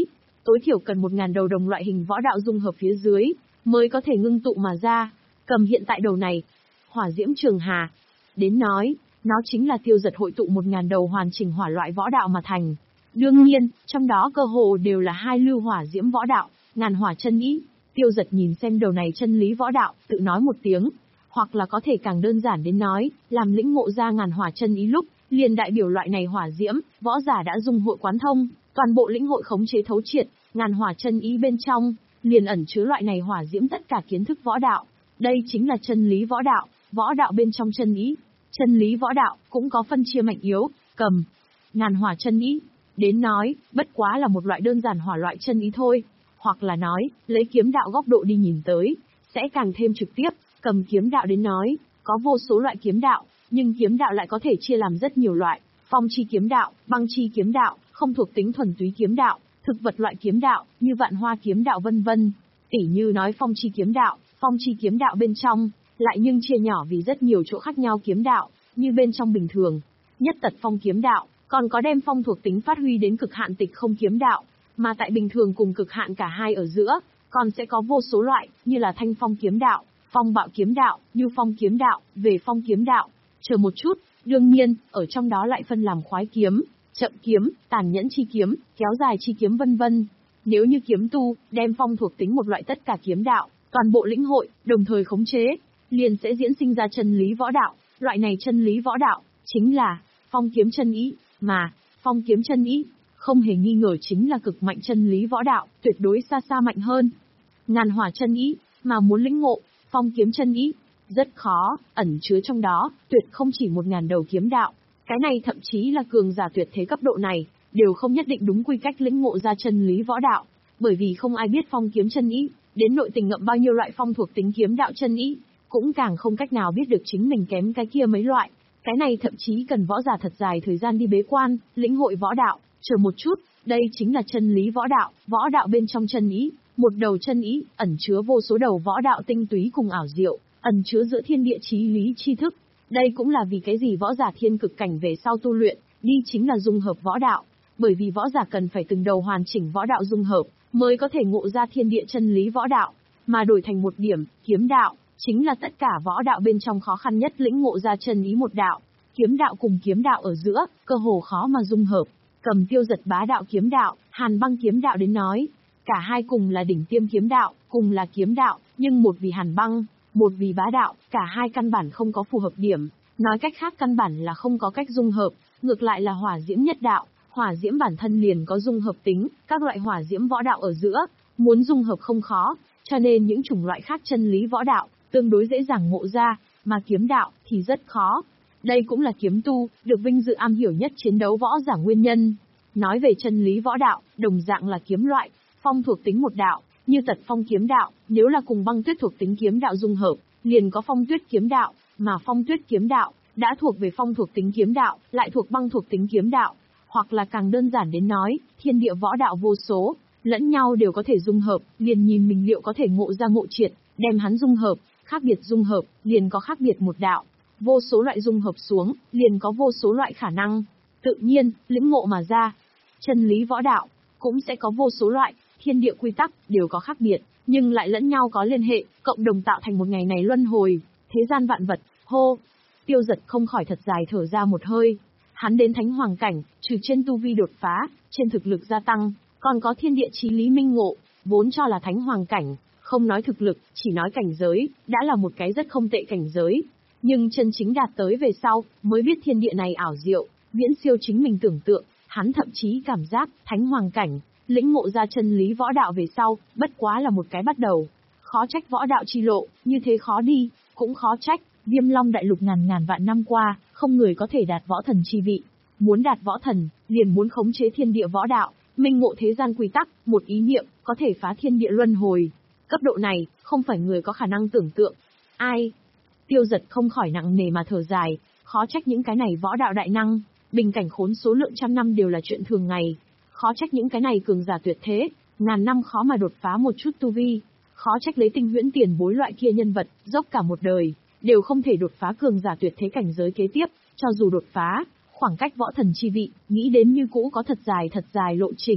tối thiểu cần một ngàn đầu đồng loại hình võ đạo dung hợp phía dưới, mới có thể ngưng tụ mà ra. Cầm hiện tại đầu này, Hỏa Diễm Trường Hà. Đến nói, nó chính là Tiêu Dật hội tụ một ngàn đầu hoàn chỉnh hỏa loại võ đạo mà thành. Đương nhiên, trong đó cơ hồ đều là hai lưu hỏa diễm võ đạo, ngàn hỏa chân ý. Tiêu Dật nhìn xem đầu này chân lý võ đạo, tự nói một tiếng. Hoặc là có thể càng đơn giản đến nói, làm lĩnh ngộ ra ngàn hỏa chân ý lúc, liền đại biểu loại này hỏa diễm, võ giả đã dung hội quán thông, toàn bộ lĩnh hội khống chế thấu triệt, ngàn hỏa chân ý bên trong, liền ẩn chứa loại này hỏa diễm tất cả kiến thức võ đạo. Đây chính là chân lý võ đạo, võ đạo bên trong chân ý. Chân lý võ đạo cũng có phân chia mạnh yếu, cầm, ngàn hỏa chân ý. Đến nói, bất quá là một loại đơn giản hỏa loại chân ý thôi. Hoặc là nói, lấy kiếm đạo góc độ đi nhìn tới, sẽ càng thêm trực tiếp. Cầm kiếm đạo đến nói, có vô số loại kiếm đạo, nhưng kiếm đạo lại có thể chia làm rất nhiều loại. Phong chi kiếm đạo, băng chi kiếm đạo, không thuộc tính thuần túy kiếm đạo, thực vật loại kiếm đạo, như vạn hoa kiếm đạo vân vân. Tỉ như nói phong chi kiếm đạo, phong chi kiếm đạo bên trong, lại nhưng chia nhỏ vì rất nhiều chỗ khác nhau kiếm đạo, như bên trong bình thường, nhất tật phong kiếm đạo, còn có đem phong thuộc tính phát huy đến cực hạn tịch không kiếm đạo, mà tại bình thường cùng cực hạn cả hai ở giữa, còn sẽ có vô số loại, như là thanh phong kiếm đạo, phong bạo kiếm đạo, như phong kiếm đạo, về phong kiếm đạo. Chờ một chút, đương nhiên, ở trong đó lại phân làm khoái kiếm, chậm kiếm, tàn nhẫn chi kiếm, kéo dài chi kiếm vân vân. Nếu như kiếm tu, đem phong thuộc tính một loại tất cả kiếm đạo, toàn bộ lĩnh hội, đồng thời khống chế, liền sẽ diễn sinh ra chân lý võ đạo. Loại này chân lý võ đạo, chính là phong kiếm chân ý, mà phong kiếm chân ý, không hề nghi ngờ chính là cực mạnh chân lý võ đạo, tuyệt đối xa xa mạnh hơn. Ngàn hỏa chân ý, mà muốn lĩnh ngộ, phong kiếm chân ý, rất khó, ẩn chứa trong đó, tuyệt không chỉ một ngàn đầu kiếm đạo. Cái này thậm chí là cường giả tuyệt thế cấp độ này, đều không nhất định đúng quy cách lĩnh ngộ ra chân lý võ đạo, bởi vì không ai biết phong kiếm chân ý, đến nội tình ngậm bao nhiêu loại phong thuộc tính kiếm đạo chân ý, cũng càng không cách nào biết được chính mình kém cái kia mấy loại. Cái này thậm chí cần võ giả thật dài thời gian đi bế quan, lĩnh hội võ đạo. Chờ một chút, đây chính là chân lý võ đạo, võ đạo bên trong chân ý, một đầu chân ý, ẩn chứa vô số đầu võ đạo tinh túy cùng ảo diệu, ẩn chứa giữa thiên địa chí lý chi thức. Đây cũng là vì cái gì võ giả thiên cực cảnh về sau tu luyện, đi chính là dung hợp võ đạo, bởi vì võ giả cần phải từng đầu hoàn chỉnh võ đạo dung hợp, mới có thể ngộ ra thiên địa chân lý võ đạo, mà đổi thành một điểm, kiếm đạo, chính là tất cả võ đạo bên trong khó khăn nhất lĩnh ngộ ra chân ý một đạo. Kiếm đạo cùng kiếm đạo ở giữa, cơ hồ khó mà dung hợp. Cầm Tiêu Dật bá đạo kiếm đạo, Hàn Băng kiếm đạo đến nói, cả hai cùng là đỉnh tiêm kiếm đạo, cùng là kiếm đạo, nhưng một vì Hàn Băng, một vì bá đạo, cả hai căn bản không có phù hợp điểm, nói cách khác căn bản là không có cách dung hợp, ngược lại là hỏa diễm nhất đạo, hỏa diễm bản thân liền có dung hợp tính, các loại hỏa diễm võ đạo ở giữa, muốn dung hợp không khó, cho nên những chủng loại khác chân lý võ đạo, tương đối dễ dàng ngộ ra, mà kiếm đạo thì rất khó. Đây cũng là kiếm tu, được vinh dự am hiểu nhất chiến đấu võ giả nguyên nhân. Nói về chân lý võ đạo, đồng dạng là kiếm loại, phong thuộc tính một đạo, như tật phong kiếm đạo, nếu là cùng băng tuyết thuộc tính kiếm đạo dung hợp, liền có phong tuyết kiếm đạo, mà phong tuyết kiếm đạo, đã thuộc về phong thuộc tính kiếm đạo, lại thuộc băng thuộc tính kiếm đạo, hoặc là càng đơn giản đến nói, thiên địa võ đạo vô số, lẫn nhau đều có thể dung hợp, liền nhìn mình liệu có thể ngộ ra ngộ triệt, đem hắn dung hợp, khác biệt dung hợp, liền có khác biệt một đạo. Vô số loại dung hợp xuống, liền có vô số loại khả năng. Tự nhiên, lĩnh ngộ mà ra. Chân lý võ đạo, cũng sẽ có vô số loại, thiên địa quy tắc, đều có khác biệt, nhưng lại lẫn nhau có liên hệ, cộng đồng tạo thành một ngày này luân hồi, thế gian vạn vật, hô. Tiêu Dật không khỏi thật dài thở ra một hơi. Hắn đến thánh hoàng cảnh, trừ trên tu vi đột phá, trên thực lực gia tăng, còn có thiên địa chí lý minh ngộ, vốn cho là thánh hoàng cảnh, không nói thực lực, chỉ nói cảnh giới, đã là một cái rất không tệ cảnh giới. Nhưng chân chính đạt tới về sau, mới biết thiên địa này ảo diệu, viễn siêu chính mình tưởng tượng, hắn thậm chí cảm giác, thánh hoàng cảnh, lĩnh ngộ ra chân lý võ đạo về sau, bất quá là một cái bắt đầu. Khó trách võ đạo chi lộ, như thế khó đi, cũng khó trách, Viêm Long đại lục ngàn ngàn vạn năm qua, không người có thể đạt võ thần chi vị. Muốn đạt võ thần, liền muốn khống chế thiên địa võ đạo, minh ngộ thế gian quy tắc, một ý niệm, có thể phá thiên địa luân hồi. Cấp độ này, không phải người có khả năng tưởng tượng. Ai? Tiêu Dật không khỏi nặng nề mà thở dài, khó trách những cái này võ đạo đại năng, bình cảnh khốn số lượng trăm năm đều là chuyện thường ngày. Khó trách những cái này cường giả tuyệt thế, ngàn năm khó mà đột phá một chút tu vi. Khó trách lấy Tinh Huyễn tiền bối loại kia nhân vật, dốc cả một đời, đều không thể đột phá cường giả tuyệt thế cảnh giới kế tiếp, cho dù đột phá, khoảng cách võ thần chi vị, nghĩ đến như cũ có thật dài thật dài lộ trình.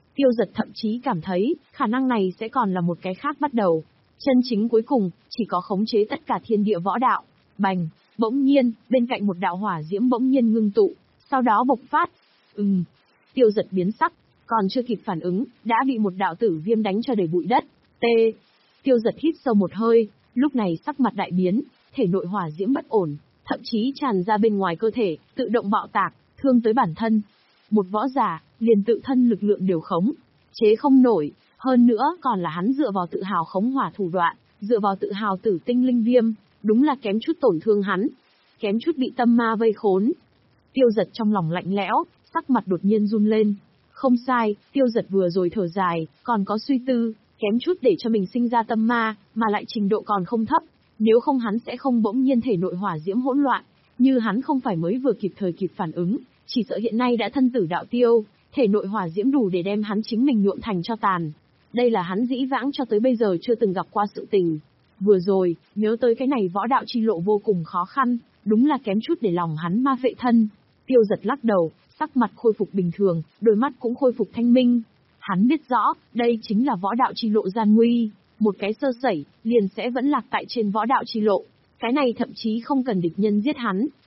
Tiêu Giật thậm chí cảm thấy, khả năng này sẽ còn là một cái khác bắt đầu. Chân chính cuối cùng, chỉ có khống chế tất cả thiên địa võ đạo. Bành, bỗng nhiên, bên cạnh một đạo hỏa diễm bỗng nhiên ngưng tụ, sau đó bộc phát. Ừm, Tiêu Giật biến sắc, còn chưa kịp phản ứng, đã bị một đạo tử viêm đánh cho đầy bụi đất. T. Tiêu Giật hít sâu một hơi, lúc này sắc mặt đại biến, thể nội hỏa diễm bất ổn, thậm chí tràn ra bên ngoài cơ thể, tự động bạo tạc, thương tới bản thân. Một võ giả, liền tự thân lực lượng đều khống chế không nổi, hơn nữa còn là hắn dựa vào tự hào khống hỏa thủ đoạn, dựa vào tự hào tử tinh linh viêm, đúng là kém chút tổn thương hắn, kém chút bị tâm ma vây khốn. Tiêu Giật trong lòng lạnh lẽo, sắc mặt đột nhiên run lên. Không sai, Tiêu Giật vừa rồi thở dài, còn có suy tư, kém chút để cho mình sinh ra tâm ma, mà lại trình độ còn không thấp, nếu không hắn sẽ không bỗng nhiên thể nội hỏa diễm hỗn loạn, như hắn không phải mới vừa kịp thời kịp phản ứng, chỉ sợ hiện nay đã thân tử đạo tiêu, thể nội hỏa diễm đủ để đem hắn chính mình nhuộm thành cho tàn. Đây là hắn dĩ vãng cho tới bây giờ chưa từng gặp qua sự tình. Vừa rồi, nhớ tới cái này võ đạo chi lộ vô cùng khó khăn, đúng là kém chút để lòng hắn ma phệ thân. Tiêu Giật lắc đầu, sắc mặt khôi phục bình thường, đôi mắt cũng khôi phục thanh minh. Hắn biết rõ, đây chính là võ đạo chi lộ gian nguy, một cái sơ sẩy, liền sẽ vẫn lạc tại trên võ đạo chi lộ. Cái này thậm chí không cần địch nhân giết hắn,